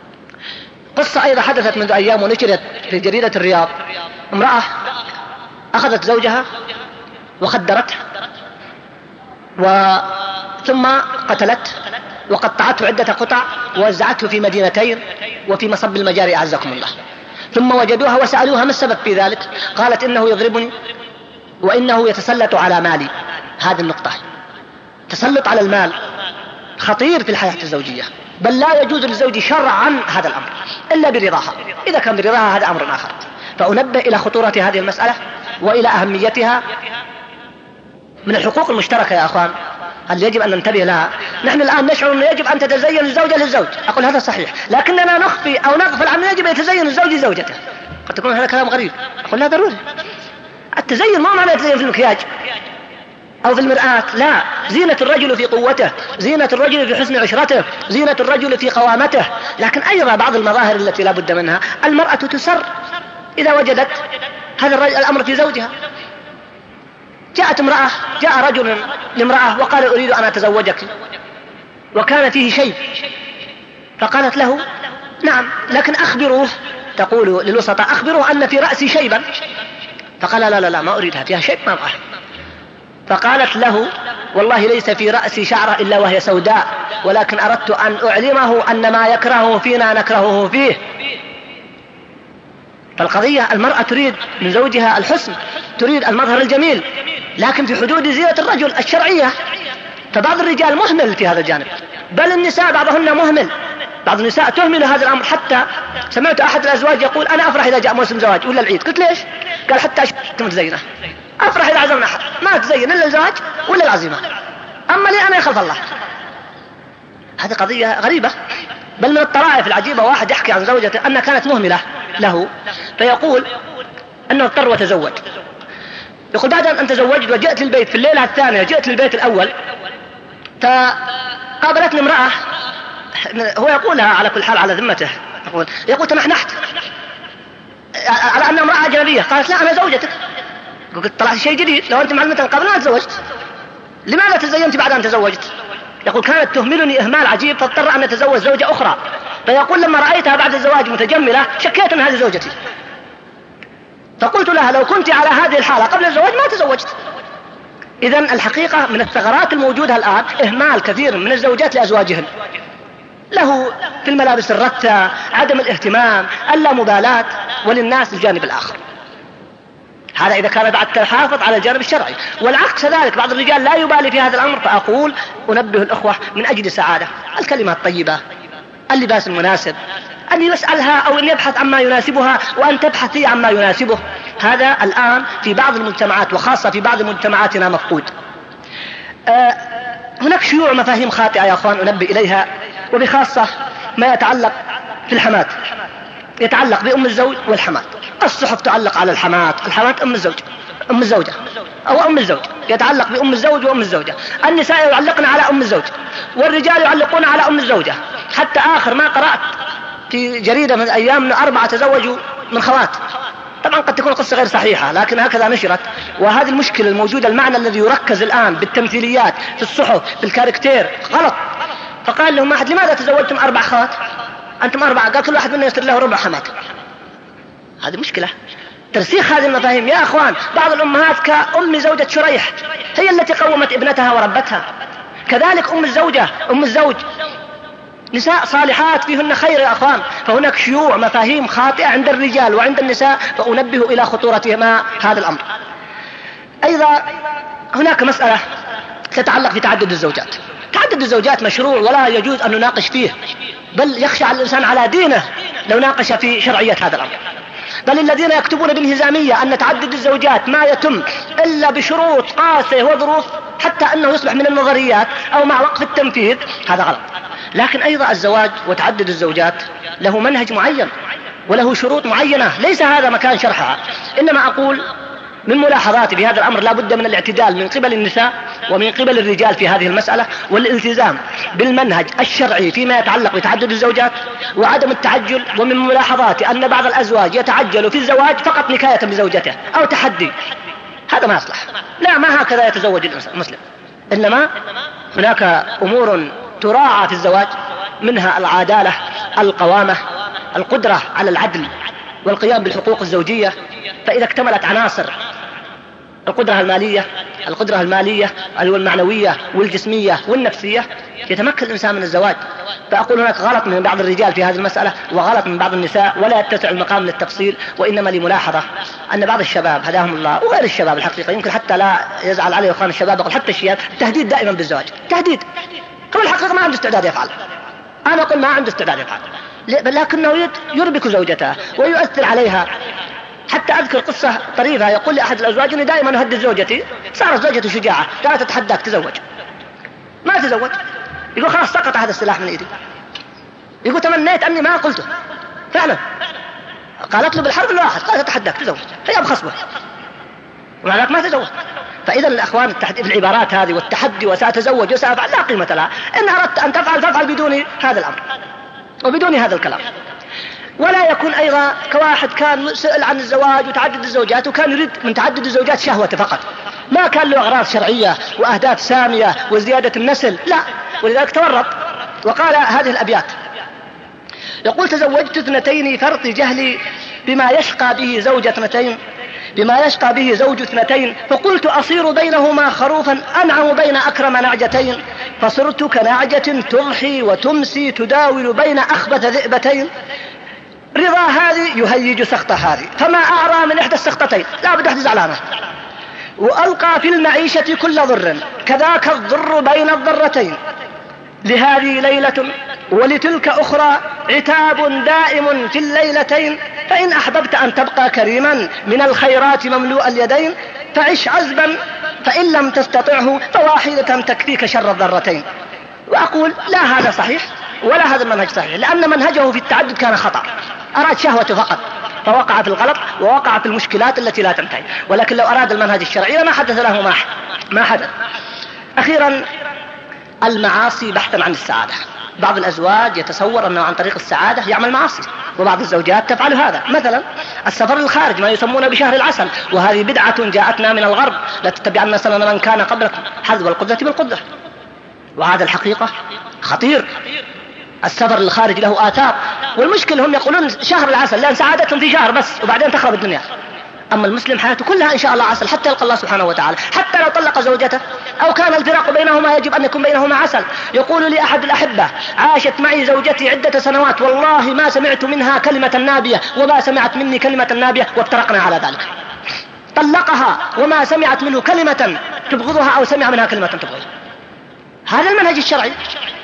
قصة أيضا حدثت منذ أيام ونشرت في جريدة الرياض. امرأة أخذت زوجها وخدرته ثم قتلته وقطعته عدة قطع ووزعته في مدينتين وفي مصب المجاري أعزكم الله. ثم وجدوها وسألوها ما السبب في ذلك؟ قالت إنه يضربني وإنه يتسلط على مالي. هذه النقطة، تسلط على المال خطير في الحياة الزوجية، بل لا يجوز للزوج شرعا هذا الأمر إلا برضاها. إذا كان برضاها هذا أمر آخر. فأنبه إلى خطورة هذه المسألة وإلى أهميتها. من الحقوق المشتركة يا أخوان اللي يجب أن ننتبه لها. نحن الآن نشعر أنه يجب أن تتزين الزوجة للزوج، أقول هذا صحيح، لكننا نخفي أو نغفل عن يجب أن يتزين الزوج لزوجته. قد تكون هذا كلام غريب، أقول لا ضروري. التزين ما معنى يتزين في المكياج أو في المرآة، لا. زينة الرجل في قوته، زينة الرجل في حسن عشرته، زينة الرجل في قوامته. لكن أيضا بعض المظاهر التي لا بد منها، المرأة تسر إذا وجدت هذا الأمر في زوجها. جاء رجل لامرأة وقال أريد أن أتزوجك، وكان فيه شيء، فقالت له نعم، لكن أخبروه، تقول للوسطاء أخبروه أن في رأسي شيبا. فقال لا ما أريدها، فيها شيء ما أبغاه. فقالت له والله ليس في رأسي شعرة إلا وهي سوداء، ولكن أردت أن أعلمه أن ما يكرهه فينا نكرهه فيه. فالقضية المرأة تريد من زوجها الحسن، تريد المظهر الجميل، لكن في حدود زينة الرجل الشرعية. فبعض الرجال مهمل في هذا الجانب، بل النساء بعضهن مهمل. بعض النساء تهمل هذا الأمر. حتى سمعت أحد الأزواج يقول أنا أفرح إذا جاء موسم زواج ولا العيد. قلت ليش؟ قال حتى أشتم تزينه، أفرح إذا عزمنا أحد، ما تزين إلا الزواج ولا العزيمة، أما لي أنا يخلف الله. هذه قضية غريبة. بل من الطرائف العجيبة واحد يحكي عن زوجته أنها كانت مهملة له، فيقول أنه اضطر وتزوج، يقول بعد أن تزوجت وجئت للبيت في الليلة الثانية، جئت للبيت الأول فقابلتني امرأة، هو يقولها على كل حال على ذمته، يقول تنحنحت على أن امرأة أجنبية. قالت لا أنا زوجتك. قلت طلعت شيء جديد، لو أنت معلمة قبل ما تزوجت لماذا تزينت بعد أن تزوجت؟ يقول كانت تهملني إهمال عجيب فاضطر أن أتزوج زوجة أخرى. فيقول لما رأيتها بعد الزواج متجملة شكيت أن هذه زوجتي، فقلت لها لو كنت على هذه الحالة قبل الزواج ما تزوجت. إذن الحقيقة من الثغرات الموجودة الآن إهمال كثير من الزوجات لأزواجهن، له في الملابس الرثة، عدم الاهتمام، اللامبالاة، وللناس الجانب الآخر. هذا إذا كان بعد تحافظ على الجانب الشرعي. والعكس ذلك، بعض الرجال لا يبالي في هذا الأمر. فأقول أنبه الأخوة من أجل السعادة، الكلمات الطيبة، اللباس المناسب، أن يسألها أو أن يبحث عما يناسبها وأن تبحثي عما يناسبه. هذا الآن في بعض المجتمعات وخاصة في بعض مجتمعاتنا مفقود. هناك شيوع مفاهيم خاطئة يا أخوان أنبه إليها، وبخاصة ما يتعلق في الحمات، يتعلق بأم الزوج والحمات. الصحف تعلق على الحمات أم الزوجة أو أم الزوج، يتعلق بأم الزوج وأم الزوجة. النساء يعلقن على أم الزوج والرجال يعلقون على أم الزوجة. حتى آخر ما قرأت في جريدة من أيام 4 تزوجوا من خوات. طبعا قد تكون قصة غير صحيحة لكن هكذا نشرت. وهذه المشكلة الموجودة، المعنى الذي يركز الآن بالتمثيليات في الصحف بالكاركتير غلط. فقال لهم أحد لماذا تزوجتم 4 خوات؟ أنتم 4. قال كل واحد منا يصير له ربع حمات. هذه مشكلة ترسيخ هذه المفاهيم يا أخوان. بعض الأمهات كأم زوجة شريح هي التي قومت ابنتها وربتها، كذلك أم الزوج نساء صالحات فيهن خير يا أخوان. فهناك شيوع مفاهيم خاطئة عند الرجال وعند النساء، فأنبه إلى خطورة ما هذا الأمر. أيضا هناك مسألة تتعلق بتعدد الزوجات. تعدد الزوجات مشروع ولا يجوز أن نناقش فيه، بل يخشى الإنسان على دينه لو ناقش في شرعية هذا الأمر. بل الذين يكتبون بالانهزامية أن تعدد الزوجات ما يتم إلا بشروط قاسية وظروف حتى أنه يصبح من النظريات أو مع وقف التنفيذ، هذا غلط. لكن أيضا الزواج وتعدد الزوجات له منهج معين وله شروط معينة، ليس هذا مكان شرحها. إنما أقول من ملاحظاتي في هذا الأمر لا بد من الاعتدال من قبل النساء ومن قبل الرجال في هذه المسألة، والالتزام بالمنهج الشرعي فيما يتعلق بتعدد الزوجات وعدم التعجل. ومن ملاحظاتي أن بعض الأزواج يتعجل في الزواج فقط نكاية بزوجته أو تحدي، هذا ما يصلح. لا، ما هكذا يتزوج المسلم، إنما هناك أمور تراعى في الزواج، منها العدالة، القوامة، القدرة على العدل والقيام بالحقوق الزوجية. فإذا اكتملت عناصر القدرة المالية والمعنوية والجسمية والنفسية يتمكن الإنسان من الزواج. فأقول هناك غلط من بعض الرجال في هذه المسألة وغلط من بعض النساء، ولا يتسع المقام للتفصيل. وإنما لملاحظة أن بعض الشباب هداهم الله وغير الشباب الحقيقة، يمكن حتى لا يزعل عليه أخوان الشباب، أقول حتى الشياب، تهديد دائما بالزواج، تهديد. هو الحقيقة ما عنده استعداد يفعل، أنا أقول ما عنده استعداد يفعل، لكنه يربك زوجته ويؤثر عليها. حتى أذكر قصة طريفة، يقول لأحد الأزواج أني دائما أهدد زوجتي، صارت زوجته شجاعة قالت أتحداك تزوج، ما تزوج. يقول خلاص سقط هذا السلاح من إيدي. يقول تمنيت أني ما قلته فعلا. قالت له بالحرف الواحد، قالت أتحداك تزوج، هي بخصبه ومع ذلك ما تزوج. فإذا الأخوان في العبارات هذه والتحدي وسأتزوج وسأفعل لا قيمة لها. إن أردت أن تفعل فافعل بدون هذا الأمر وبدون هذا الكلام. ولا يكون أيضا كواحد كان سئل عن الزواج وتعدد الزوجات وكان يريد من تعدد الزوجات شهوة فقط، ما كان له أغراض شرعية وأهداف سامية وزيادة النسل، لا، ولذلك تورط وقال هذه الأبيات. يقول تزوجت 2 فرط جهلي بما يشقى به زوج 2 فقلت أصير بينهما خروفا أنعم بين أكرم نعجتين فصرت كنعجة تضحي وتمسي تداول بين أخبث ذئبتين رضا هذه يهيج سخط هذه فما أعرى من إحدى السخطتين، لا بد أحد زعلانة. وألقى في المعيشة كل ضر كذاك الضر بين الضرتين لهذه ليلة ولتلك أخرى عتاب دائم في الليلتين فإن أحببت أن تبقى كريما من الخيرات مملوء اليدين فعش عزبا فإن لم تستطعه فواحدة تكفيك شر الضرتين. وأقول لا هذا صحيح ولا هذا المنهج صحيح، لأن منهجه في التعدد كان خطأ، أراد شهوة فقط فوقع في الغلط ووقع في المشكلات التي لا تنتهي. ولكن لو أراد المنهج الشرعي لما حدث له ما حدث. أخيرا المعاصي بحثا عن السعادة. بعض الأزواج يتصور أنه عن طريق السعادة يعمل معاصي، وبعض الزوجات تفعل هذا. مثلا السفر للخارج، ما يسمونه بشهر العسل، وهذه بدعة جاءتنا من الغرب، لا تتبعن سنن من كان قبلكم حذو القدرة بالقدرة. وهذا الحقيقة خطير. السفر للخارج له آثار، والمشكلة هم يقولون شهر العسل لأن سعادتهم في شهر بس وبعدين تخرب الدنيا. أما المسلم حياته كلها إن شاء الله عسل حتى يلقى الله سبحانه وتعالى، حتى لو طلق زوجته أو كان الفراق بينهما يجب أن يكون بينهما عسل. يقول لي أحد الأحبة: عاشت معي زوجتي عدة سنوات والله ما سمعت منها كلمة نابية وما سمعت مني كلمة نابية، وافترقنا على ذلك. طلقها وما سمعت منه كلمة تبغضها أو سمع منها كلمة تبغضها. هذا المنهج الشرعي.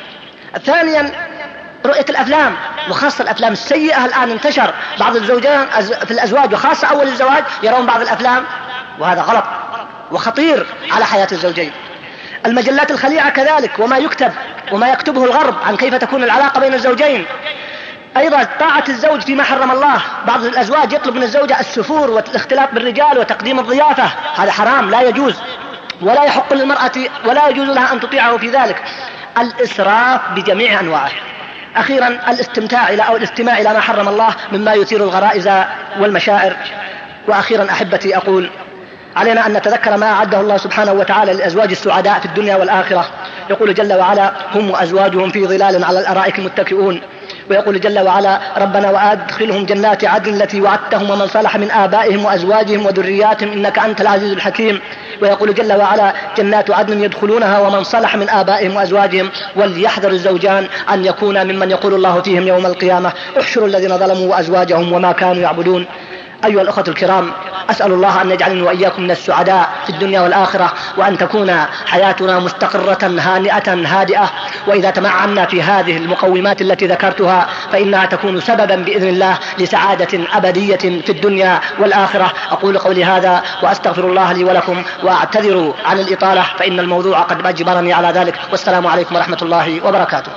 ثانيا رؤية الأفلام، وخاصة الأفلام السيئة. الآن انتشر بعض الزوجين في الأزواج وخاصة أول الزواج يرون بعض الأفلام، وهذا غلط وخطير على حياة الزوجين. المجلات الخليعة كذلك، وما يكتب وما يكتبه الغرب عن كيف تكون العلاقة بين الزوجين. أيضا طاعة الزوج فيما حرم الله. بعض الأزواج يطلب من الزوجة السفور والاختلاط بالرجال وتقديم الضيافة، هذا حرام لا يجوز، ولا يحق للمرأة ولا يجوز لها أن تطيعه في ذلك. الإسراف بجميع أنواعه. أخيرا الاستماع إلى ما حرم الله مما يثير الغرائز والمشاعر. وأخيرا أحبتي أقول: علينا أن نتذكر ما أعده الله سبحانه وتعالى للأزواج السعداء في الدنيا والآخرة. يقول جل وعلا: هم وأزواجهم في ظلال على الأرائك متكئون. ويقول جل وعلا: ربنا وأدخلهم جنات عدن التي وعدتهم ومن صلح من آبائهم وأزواجهم وذرياتهم إنك أنت العزيز الحكيم. ويقول جل وعلا: جنات عدن يدخلونها ومن صلح من آبائهم وأزواجهم وليحذر الزوجان أن يكونا ممن يقول الله فيهم يوم القيامة احشروا الذين ظلموا وأزواجهم وما كانوا يعبدون. أيها الأخوة الكرام، أسأل الله أن يجعلني وإياكم من السعداء في الدنيا والآخرة، وأن تكون حياتنا مستقرة هانئة هادئة. وإذا تمعنا في هذه المقومات التي ذكرتها فإنها تكون سببا بإذن الله لسعادة أبدية في الدنيا والآخرة. أقول قولي هذا وأستغفر الله لي ولكم، وأعتذر عن الإطالة فإن الموضوع قد أجبرني على ذلك. والسلام عليكم ورحمة الله وبركاته.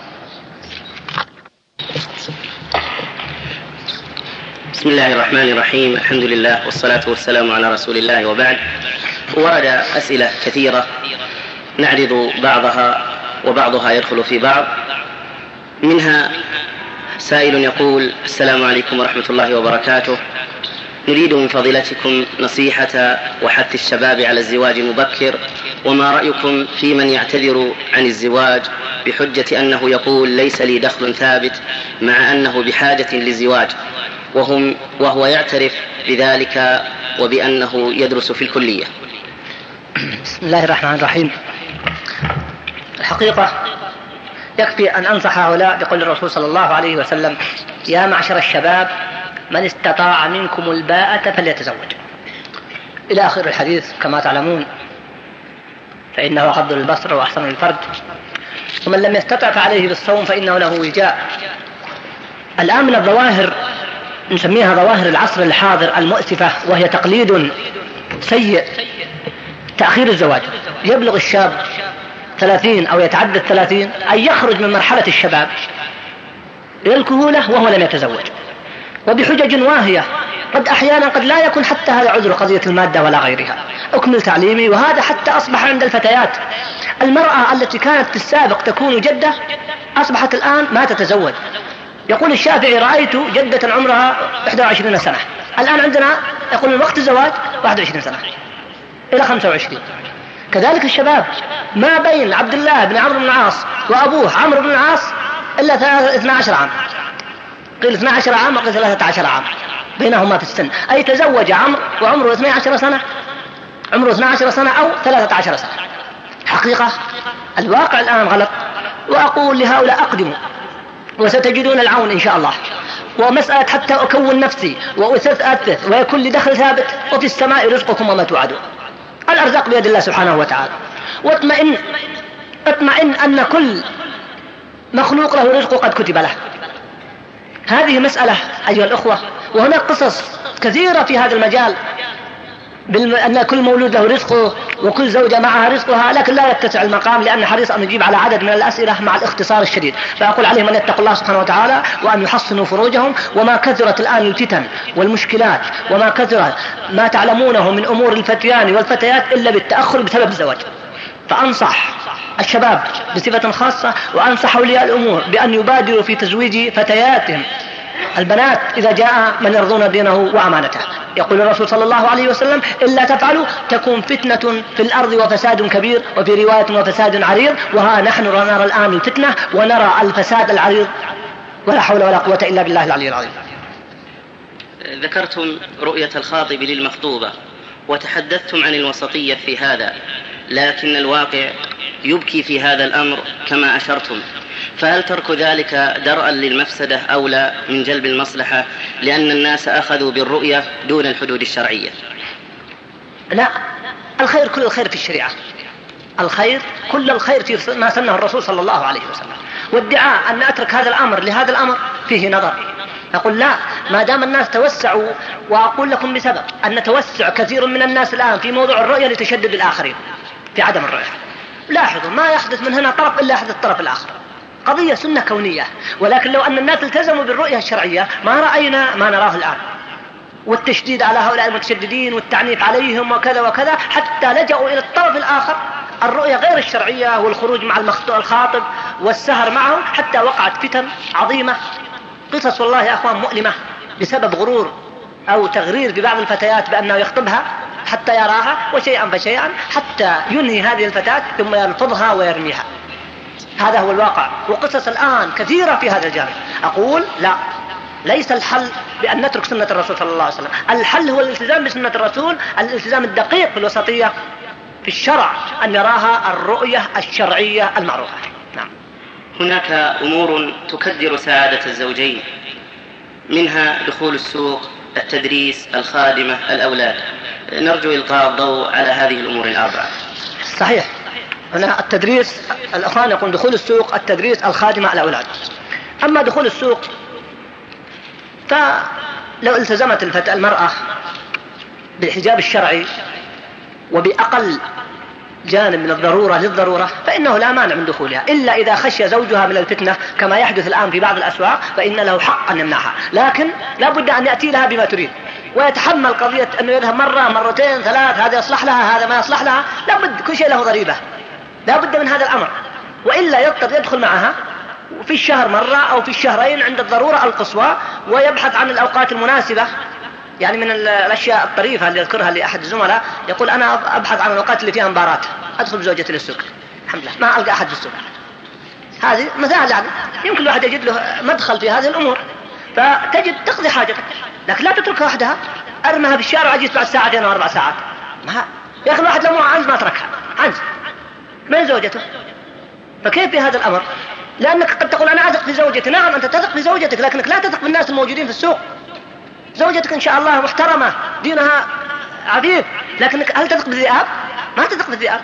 بسم الله الرحمن الرحيم. الحمد لله والصلاة والسلام على رسول الله، وبعد. ورد أسئلة كثيرة نعرض بعضها وبعضها يدخل في بعض. منها سائل يقول: السلام عليكم ورحمة الله وبركاته، نريد من فضيلتكم نصيحة وحث الشباب على الزواج المبكر، وما رأيكم في من يعتذر عن الزواج بحجة أنه يقول ليس لي دخل ثابت مع أنه بحاجة للزواج، وهو يعترف بذلك وبأنه يدرس في الكلية. بسم الله الرحمن الرحيم. الحقيقة يكفي أن أنصح هؤلاء بقول الرسول صلى الله عليه وسلم: يا معشر الشباب من استطاع منكم الباءة فليتزوج، إلى آخر الحديث كما تعلمون، فإنه غض للبصر وأحسن للفرج، ومن لم يستطع فعليه بالصوم فإنه له وجاء. الآن من الظواهر نسميها ظواهر العصر الحاضر المؤسفة، وهي تقليد سيء، تأخير الزواج. يبلغ الشاب 30 أو يتعدى 30 أن يخرج من مرحلة الشباب إلى الكهولة وهو لم يتزوج، وبحجج واهية. أحيانا قد لا يكون حتى هذا عذر، قضية المادة ولا غيرها، أكمل تعليمي. وهذا حتى أصبح عند الفتيات. المرأة التي كانت في السابق تكون جدة أصبحت الآن ما تتزوج. يقول الشافعي: رأيت جدة عمرها 21 سنة. الآن عندنا يقول من وقت الزواج 21 سنة إلى 25. كذلك الشباب، ما بين عبد الله بن عمرو بن العاص وأبوه عمرو بن العاص إلا 12 عام، قيل 12 عام وقيل 13 عام بينهما في السن، أي تزوج عمرو وعمره 12 سنة، عمره 12 سنة أو 13 سنة. حقيقة الواقع الآن غلط. وأقول لهؤلاء: أقدموا وستجدون العون إن شاء الله. ومسألة حتى أكون نفسي وأثث ويكون لي دخل ثابت، وفي السماء رزقكم وما توعدون. الأرزاق بيد الله سبحانه وتعالى. واطمئن أن كل مخلوق له رزق قد كتب له. هذه مسألة أيها الأخوة، وهناك قصص كثيرة في هذا المجال. أن كل مولود له رزقه وكل زوجة معها رزقها، لكن لا يتسع المقام لأن حريص أن يجيب على عدد من الأسئلة مع الاختصار الشديد. فأقول عليهم أن يتقوا الله سبحانه وتعالى وأن يحصنوا فروجهم. وما كثرت الآن الفتن والمشكلات وما كثرت ما تعلمونه من أمور الفتيان والفتيات إلا بالتأخر بسبب الزواج. فأنصح الشباب بصفة خاصة وأنصح أولياء الأمور بأن يبادروا في تزويج فتياتهم البنات إذا جاء من يرضون دينه وأمانته. يقول الرسول صلى الله عليه وسلم: إلا تفعلوا تكون فتنة في الأرض وفساد كبير، وفي رواية وفساد عريض. وها نحن نرى الآن الفتنة ونرى الفساد العريض، ولا حول ولا قوة إلا بالله العلي العظيم. ذكرتم رؤية الخاطب للمخطوبة وتحدثتم عن الوسطية في هذا، لكن الواقع يبكي في هذا الأمر كما أشرتم، فهل ترك ذلك درءا للمفسدة أولى من جلب المصلحة، لأن الناس أخذوا بالرؤية دون الحدود الشرعية؟ لا، الخير كل الخير في الشريعة، الخير كل الخير في ما سنه الرسول صلى الله عليه وسلم. والدعاء أن أترك هذا الأمر لهذا الأمر فيه نظر. أقول لا، ما دام الناس توسعوا، وأقول لكم بسبب أن توسع كثير من الناس الآن في موضوع الرؤية لتشدد الآخرين في عدم الرؤية. لاحظوا ما يحدث من هنا طرف إلا يحدث الطرف الآخر، قضية سنة كونية. ولكن لو أن الناس التزموا بالرؤية الشرعية ما رأينا ما نراه الآن، والتشديد على هؤلاء المتشددين والتعنيف عليهم وكذا وكذا، حتى لجأوا إلى الطرف الآخر، الرؤية غير الشرعية والخروج مع الخاطب والسهر معه، حتى وقعت فتن عظيمة. قصص والله يا أخوان مؤلمة بسبب غرور أو تغرير ببعض الفتيات بأنه يخطبها حتى يراها، وشيئا فشيئا حتى ينهي هذه الفتاة ثم يلفظها ويرميها. هذا هو الواقع، وقصص الآن كثيرة في هذا الجانب. أقول لا، ليس الحل بأن نترك سنة الرسول صلى الله عليه وسلم، الحل هو الالتزام بسنة الرسول، الالتزام الدقيق في الوسطية في الشرع، أن يراها الرؤية الشرعية المعروفة. نعم. هناك أمور تكدر سعادة الزوجين، منها دخول السوق، التدريس، الخادمة، الأولاد. نرجو إلقاء الضوء على هذه الأمور الأربعة. صحيح، هنا التدريس، الأخوان يقول دخول السوق، التدريس، الخادمة، الأولاد. أما دخول السوق فلو التزمت المرأة بالحجاب الشرعي وبأقل جانب من الضرورة للضرورة فإنه لا مانع من دخولها، إلا إذا خشي زوجها من الفتنة كما يحدث الآن في بعض الأسواق فإن له حق أن يمنعها، لكن لا بد أن يأتي لها بما تريد ويتحمل قضية أنه يذهب مرة مرتين ثلاث، هذا يصلح لها هذا ما يصلح لها، لا بد، كل شيء له ضريبة، لا بد من هذا الأمر، وإلا يضطر يدخل معها في الشهر مرة أو في الشهرين عند الضرورة القصوى، ويبحث عن الأوقات المناسبة. يعني من الأشياء الطريفة اللي يذكرها لأحد الزملاء، يقول أنا أبحث عن الأوقات اللي فيها مباراة، أدخل بزوجتي للسوق، الحمد لله ما ألقى أحد في السوق. هذه مثال، يعني يمكن الواحد يجد له مدخل في هذه الأمور، فتجد تقضي حاجتك، لكن لا تتركها وحدها، أرمها في الشارع وعجيز بعد ساعتين أو 4 ساعات. يا أخي الواحد لو مو عنز ما تركها، عنز من زوجته، فكيف في هذا الأمر؟ لأنك قد تقول أنا أثق في زوجتي، نعم أنت تثق في زوجتك، لكنك لا تثق بالناس الموجودين في السوق. زوجتك إن شاء الله محترمة، دينها عفيف، لكنك هل تثق بالذئاب؟ ما تثق بالذئاب،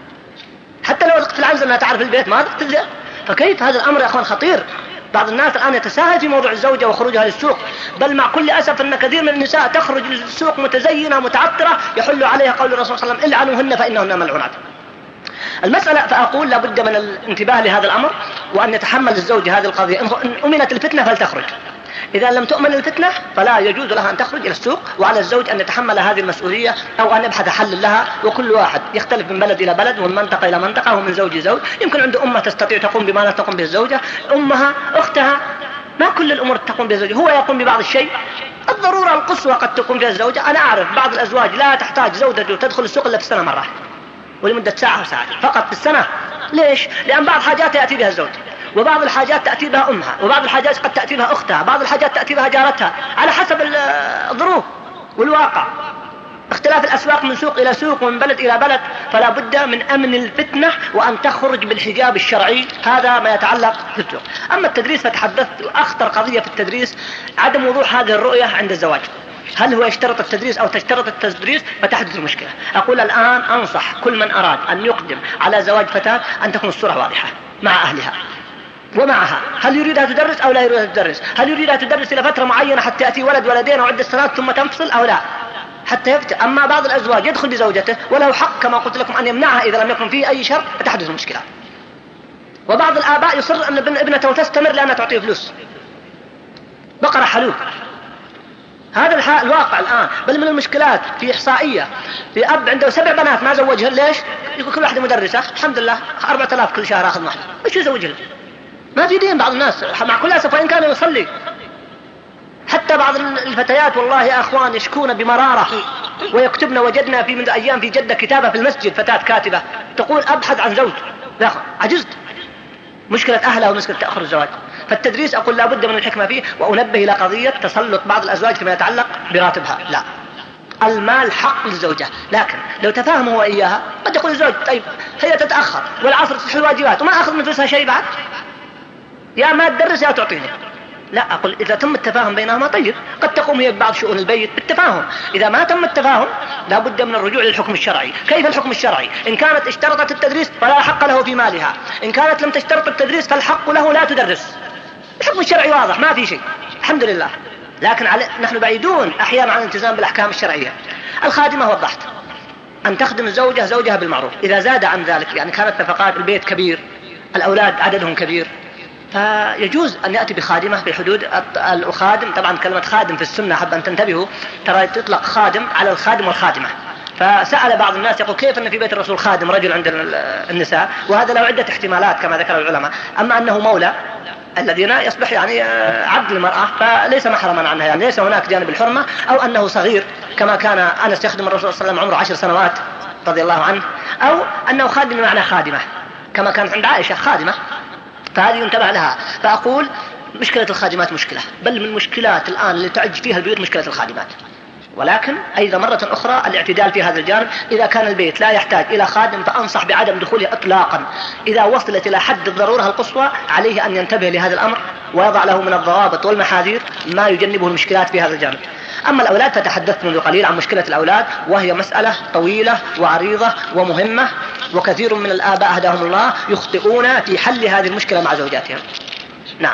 حتى لو تثق في العنز أنها تعرف البيت ما تثق بالذئاب. فكيف هذا الأمر يا أخوان خطير؟ بعض الناس الآن يتساهل في موضوع الزوجة وخروجها للسوق، بل مع كل أسف أن كثير من النساء تخرج للسوق متزينة متعطرة يحل عليها قول الرسول صلى الله عليه وسلم العنوهن فإنهن ملعونات. المسألة فأقول لابد من الانتباه لهذا الأمر، وأن يتحمل الزوج هذه القضية. إن أمنت الفتنة فلتخرج، إذا لم تؤمن الفتنة فلا يجوز لها أن تخرج إلى السوق، وعلى الزوج أن يتحمل هذه المسؤولية أو أن يبحث حل لها. وكل واحد يختلف من بلد إلى بلد ومن منطقة إلى منطقة ومن زوج إلى زوج، يمكن عنده أمة تستطيع تقوم بما لا تقوم به الزوجة، أمها، أختها، ما كل الأمور تقوم بها الزوجة، هو يقوم ببعض الشيء، الضرورة القصوى قد تقوم بها الزوجة. أنا أعرف بعض الأزواج لا تحتاج زوجته تدخل السوق إلا في السنة مرة ولمدة ساعة أو ساعتين فقط في السنة. ليش؟ لأن بعض الحاجات يأتي بها الزوج، وبعض الحاجات تأتي بها أمها، وبعض الحاجات قد تأتي بها أختها، بعض الحاجات تأتي بها جارتها، على حسب الظروف والواقع، اختلاف الأسواق من سوق إلى سوق ومن بلد إلى بلد. فلا بد من أمن الفتنة وأن تخرج بالحجاب الشرعي، هذا ما يتعلق في السوق. أما التدريس فتحدثت، أخطر قضية في التدريس عدم وضوح هذه الرؤية عند الزواج، هل هو يشترط التدريس أو تشترط التدريس، فتحدث المشكلة. أقول الآن أنصح كل من أراد أن يقدم على زواج فتاة أن تكون الصورة واضحة مع أهلها ومعها، هل يريدها تدرس أو لا يريدها تدرس، هل يريدها تدرس إلى فترة معينة حتى يأتي ولد ولدين أو عدة سنوات ثم تنفصل أو لا، حتى يفتح. أما بعض الأزواج يدخل بزوجته وله حق كما قلت لكم أن يمنعها إذا لم يكن فيه أي شر فتحدث المشكلة. وبعض الآباء يصر أن ابنته تستمر لأنها تعطيه فلوس، بقرة حلوب. هذا الواقع الآن. بل من المشكلات في إحصائية في أب عنده 7 بنات ما زوجها. ليش؟ يقول كل واحدة مدرسة، الحمد لله 4000 كل شهر أخذ واحدة، وش يزوجها؟ ما في دين. بعض الناس مع كل أسف وإن كان يصلي. حتى بعض الفتيات والله يا أخوان يشكون بمرارة ويكتبن. وجدنا في منذ أيام في جدة كتابة في المسجد، فتاة كاتبة تقول أبحث عن زوج، لا عجزت. مشكلة أهلها ومشكلة تأخر الزواج. فالتدريس أقول لا بد من الحكمة فيه. وأنبه إلى قضية تسلط بعض الأزواج فيما يتعلق براتبها. لا، المال حق للزوجة، لكن لو تفاهموا وإياها قد يقول الزوج طيب هي تتأخر والعصر تصحي الواجبات وما أخذ من فلوسها شيء بعد، يا ما تدرس يا تعطيني. لا، أقول إذا تم التفاهم بينهما طيب، قد تقوم هي ببعض شؤون البيت بالتفاهم. إذا ما تم التفاهم لا بد من الرجوع للحكم الشرعي. كيف الحكم الشرعي؟ إن كانت اشترطت التدريس فلا حق له في مالها، إن كانت لم تشترط التدريس فالحق له لا تدرس. الحكم الشرعي واضح ما في شيء الحمد لله. لكن نحن بعيدون أحيانا عن الالتزام بالأحكام الشرعية. الخادمة وضحت أن تخدم الزوجة زوجها بالمعروف. إذا زاد عن ذلك يعني كانت نفقات البيت كبير، الأولاد عددهم كبير، فيجوز أن يأتي بخادمة بحدود الخادم. طبعا كلمة خادم في السنة حب أن تنتبهوا ترى تطلق خادم على الخادم والخادمة. فسأل بعض الناس يقول كيف أن في بيت الرسول خادم رجل عند النساء؟ وهذا له عدة احتمالات كما ذكر العلماء. أما أنه مولى الذين يصبح يعني عبد المرأة فليس محرما عنها، يعني ليس هناك جانب الحرمة. أو أنه صغير كما كان أنس يخدم الرسول صلى الله عليه وسلم عمره 10 سنوات رضي الله عنه. أو أنه خادم بمعنى خادمة كما كانت عند عائشة خادمة، فهذه ينتبه لها. فأقول مشكلة الخادمات مشكلة، بل من المشكلات الآن اللي تعج فيها البيوت مشكلة الخادمات. ولكن أيضا مرة أخرى الاعتدال في هذا الجانب. إذا كان البيت لا يحتاج إلى خادم فأنصح بعدم دخوله إطلاقا. إذا وصلت إلى حد الضرورة القصوى عليه أن ينتبه لهذا الأمر ويضع له من الضوابط والمحاذير ما يجنبه المشكلات في هذا الجانب. أما الأولاد فتحدثت منذ قليل عن مشكلة الأولاد، وهي مسألة طويلة وعريضة ومهمة، وكثير من الآباء هداهم الله يخطئون في حل هذه المشكلة مع زوجاتهم. نعم.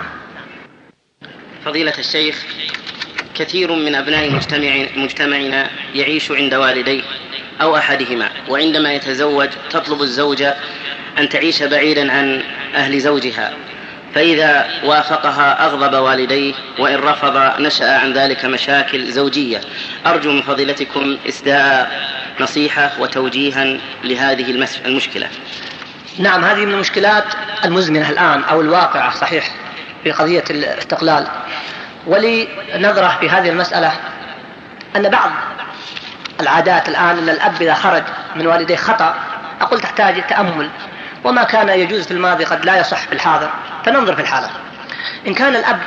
فضيلة الشيخ، كثير من أبناء مجتمعنا يعيش عند والديه أو أحدهما، وعندما يتزوج تطلب الزوجة أن تعيش بعيدا عن أهل زوجها، فإذا وافقها أغضب والديه، وإن رفض نشأ عن ذلك مشاكل زوجية. أرجو من فضيلتكم إسداء نصيحة وتوجيها لهذه المشكلة. نعم، هذه من المشكلات المزمنة الآن أو الواقعة صحيح في قضية الاستقلال. ولي نظرة في هذه المسألة أن بعض العادات الآن أن الأب إذا خرج من والديه خطأ أقول تحتاج تأمل، وما كان يجوز في الماضي قد لا يصح في الحاضر، فننظر في الحالة. إن كان الأب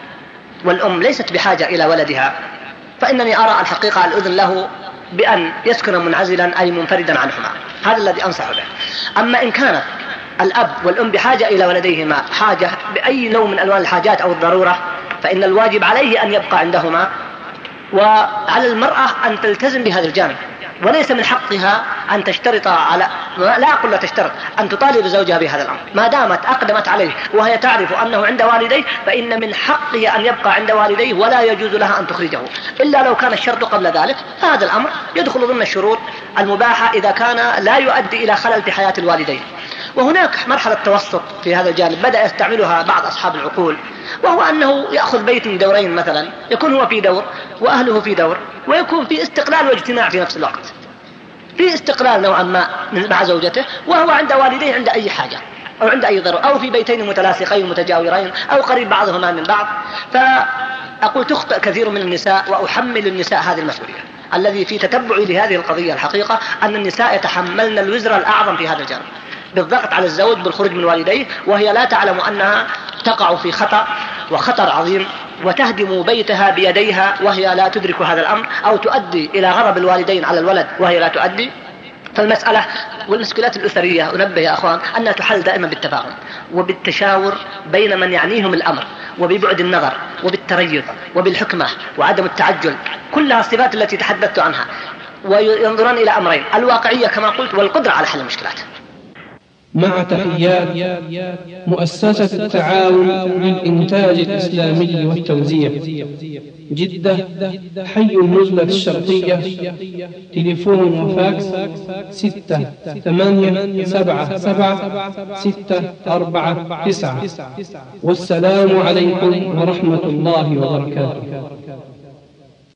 والأم ليست بحاجة إلى ولدها فإنني أرى الحقيقة الأذن له بأن يسكن منعزلا أي منفردا عنهما، هذا الذي أنصح به. أما إن كانت الأب والأم بحاجة إلى ولديهما حاجة بأي نوع من ألوان الحاجات أو الضرورة فإن الواجب عليه أن يبقى عندهما، وعلى المرأة أن تلتزم بهذا الجانب، وليس من حقها أن تشترط على لا أقول لا تشترط أن تطالب زوجها بهذا الأمر. ما دامت أقدمت عليه وهي تعرف أنه عند والديه فإن من حقه أن يبقى عند والديه ولا يجوز لها أن تخرجه، إلا لو كان الشرط قبل ذلك، فهذا الأمر يدخل ضمن الشروط المباحة إذا كان لا يؤدي إلى خلل في حياة الوالدين. وهناك مرحلة توسط في هذا الجانب بدأ يستعملها بعض أصحاب العقول، وهو أنه يأخذ بيت من دورين مثلا، يكون هو في دور وأهله في دور، ويكون في استقلال واجتماع في نفس الوقت، في استقلال نوعا ما مع زوجته، وهو عند والديه عند أي حاجة أو عند أي ضرر، أو في بيتين متلاصقين متجاورين أو قريب بعضهما من بعض. فأقول تخطئ كثير من النساء، وأحمل النساء هذه المسؤولية. الذي في تتبعي لهذه القضية الحقيقة أن النساء يتحملن الوزر الأعظم في هذا الجانب بالضغط على الزوج بالخروج من والديه، وهي لا تعلم أنها تقع في خطأ وخطر عظيم وتهدم بيتها بيديها وهي لا تدرك هذا الأمر، أو تؤدي إلى غضب الوالدين على الولد وهي لا تؤدي. فالمسألة والمشكلات الأسرية أنبه يا أخوان أنها تحل دائما بالتفاهم وبالتشاور بين من يعنيهم الأمر، وببعد النظر وبالتريث وبالحكمة وعدم التعجل، كلها الصفات التي تحدثت عنها. وينظرون إلى أمرين: الواقعية كما قلت، والقدرة على حل المشكلات. مع تحيات مؤسسة التعاون للإنتاج الإسلامي والتوزيع، جدة، حي النزلة الشرقية. تليفون وفاكس 6877649. والسلام عليكم ورحمة الله وبركاته.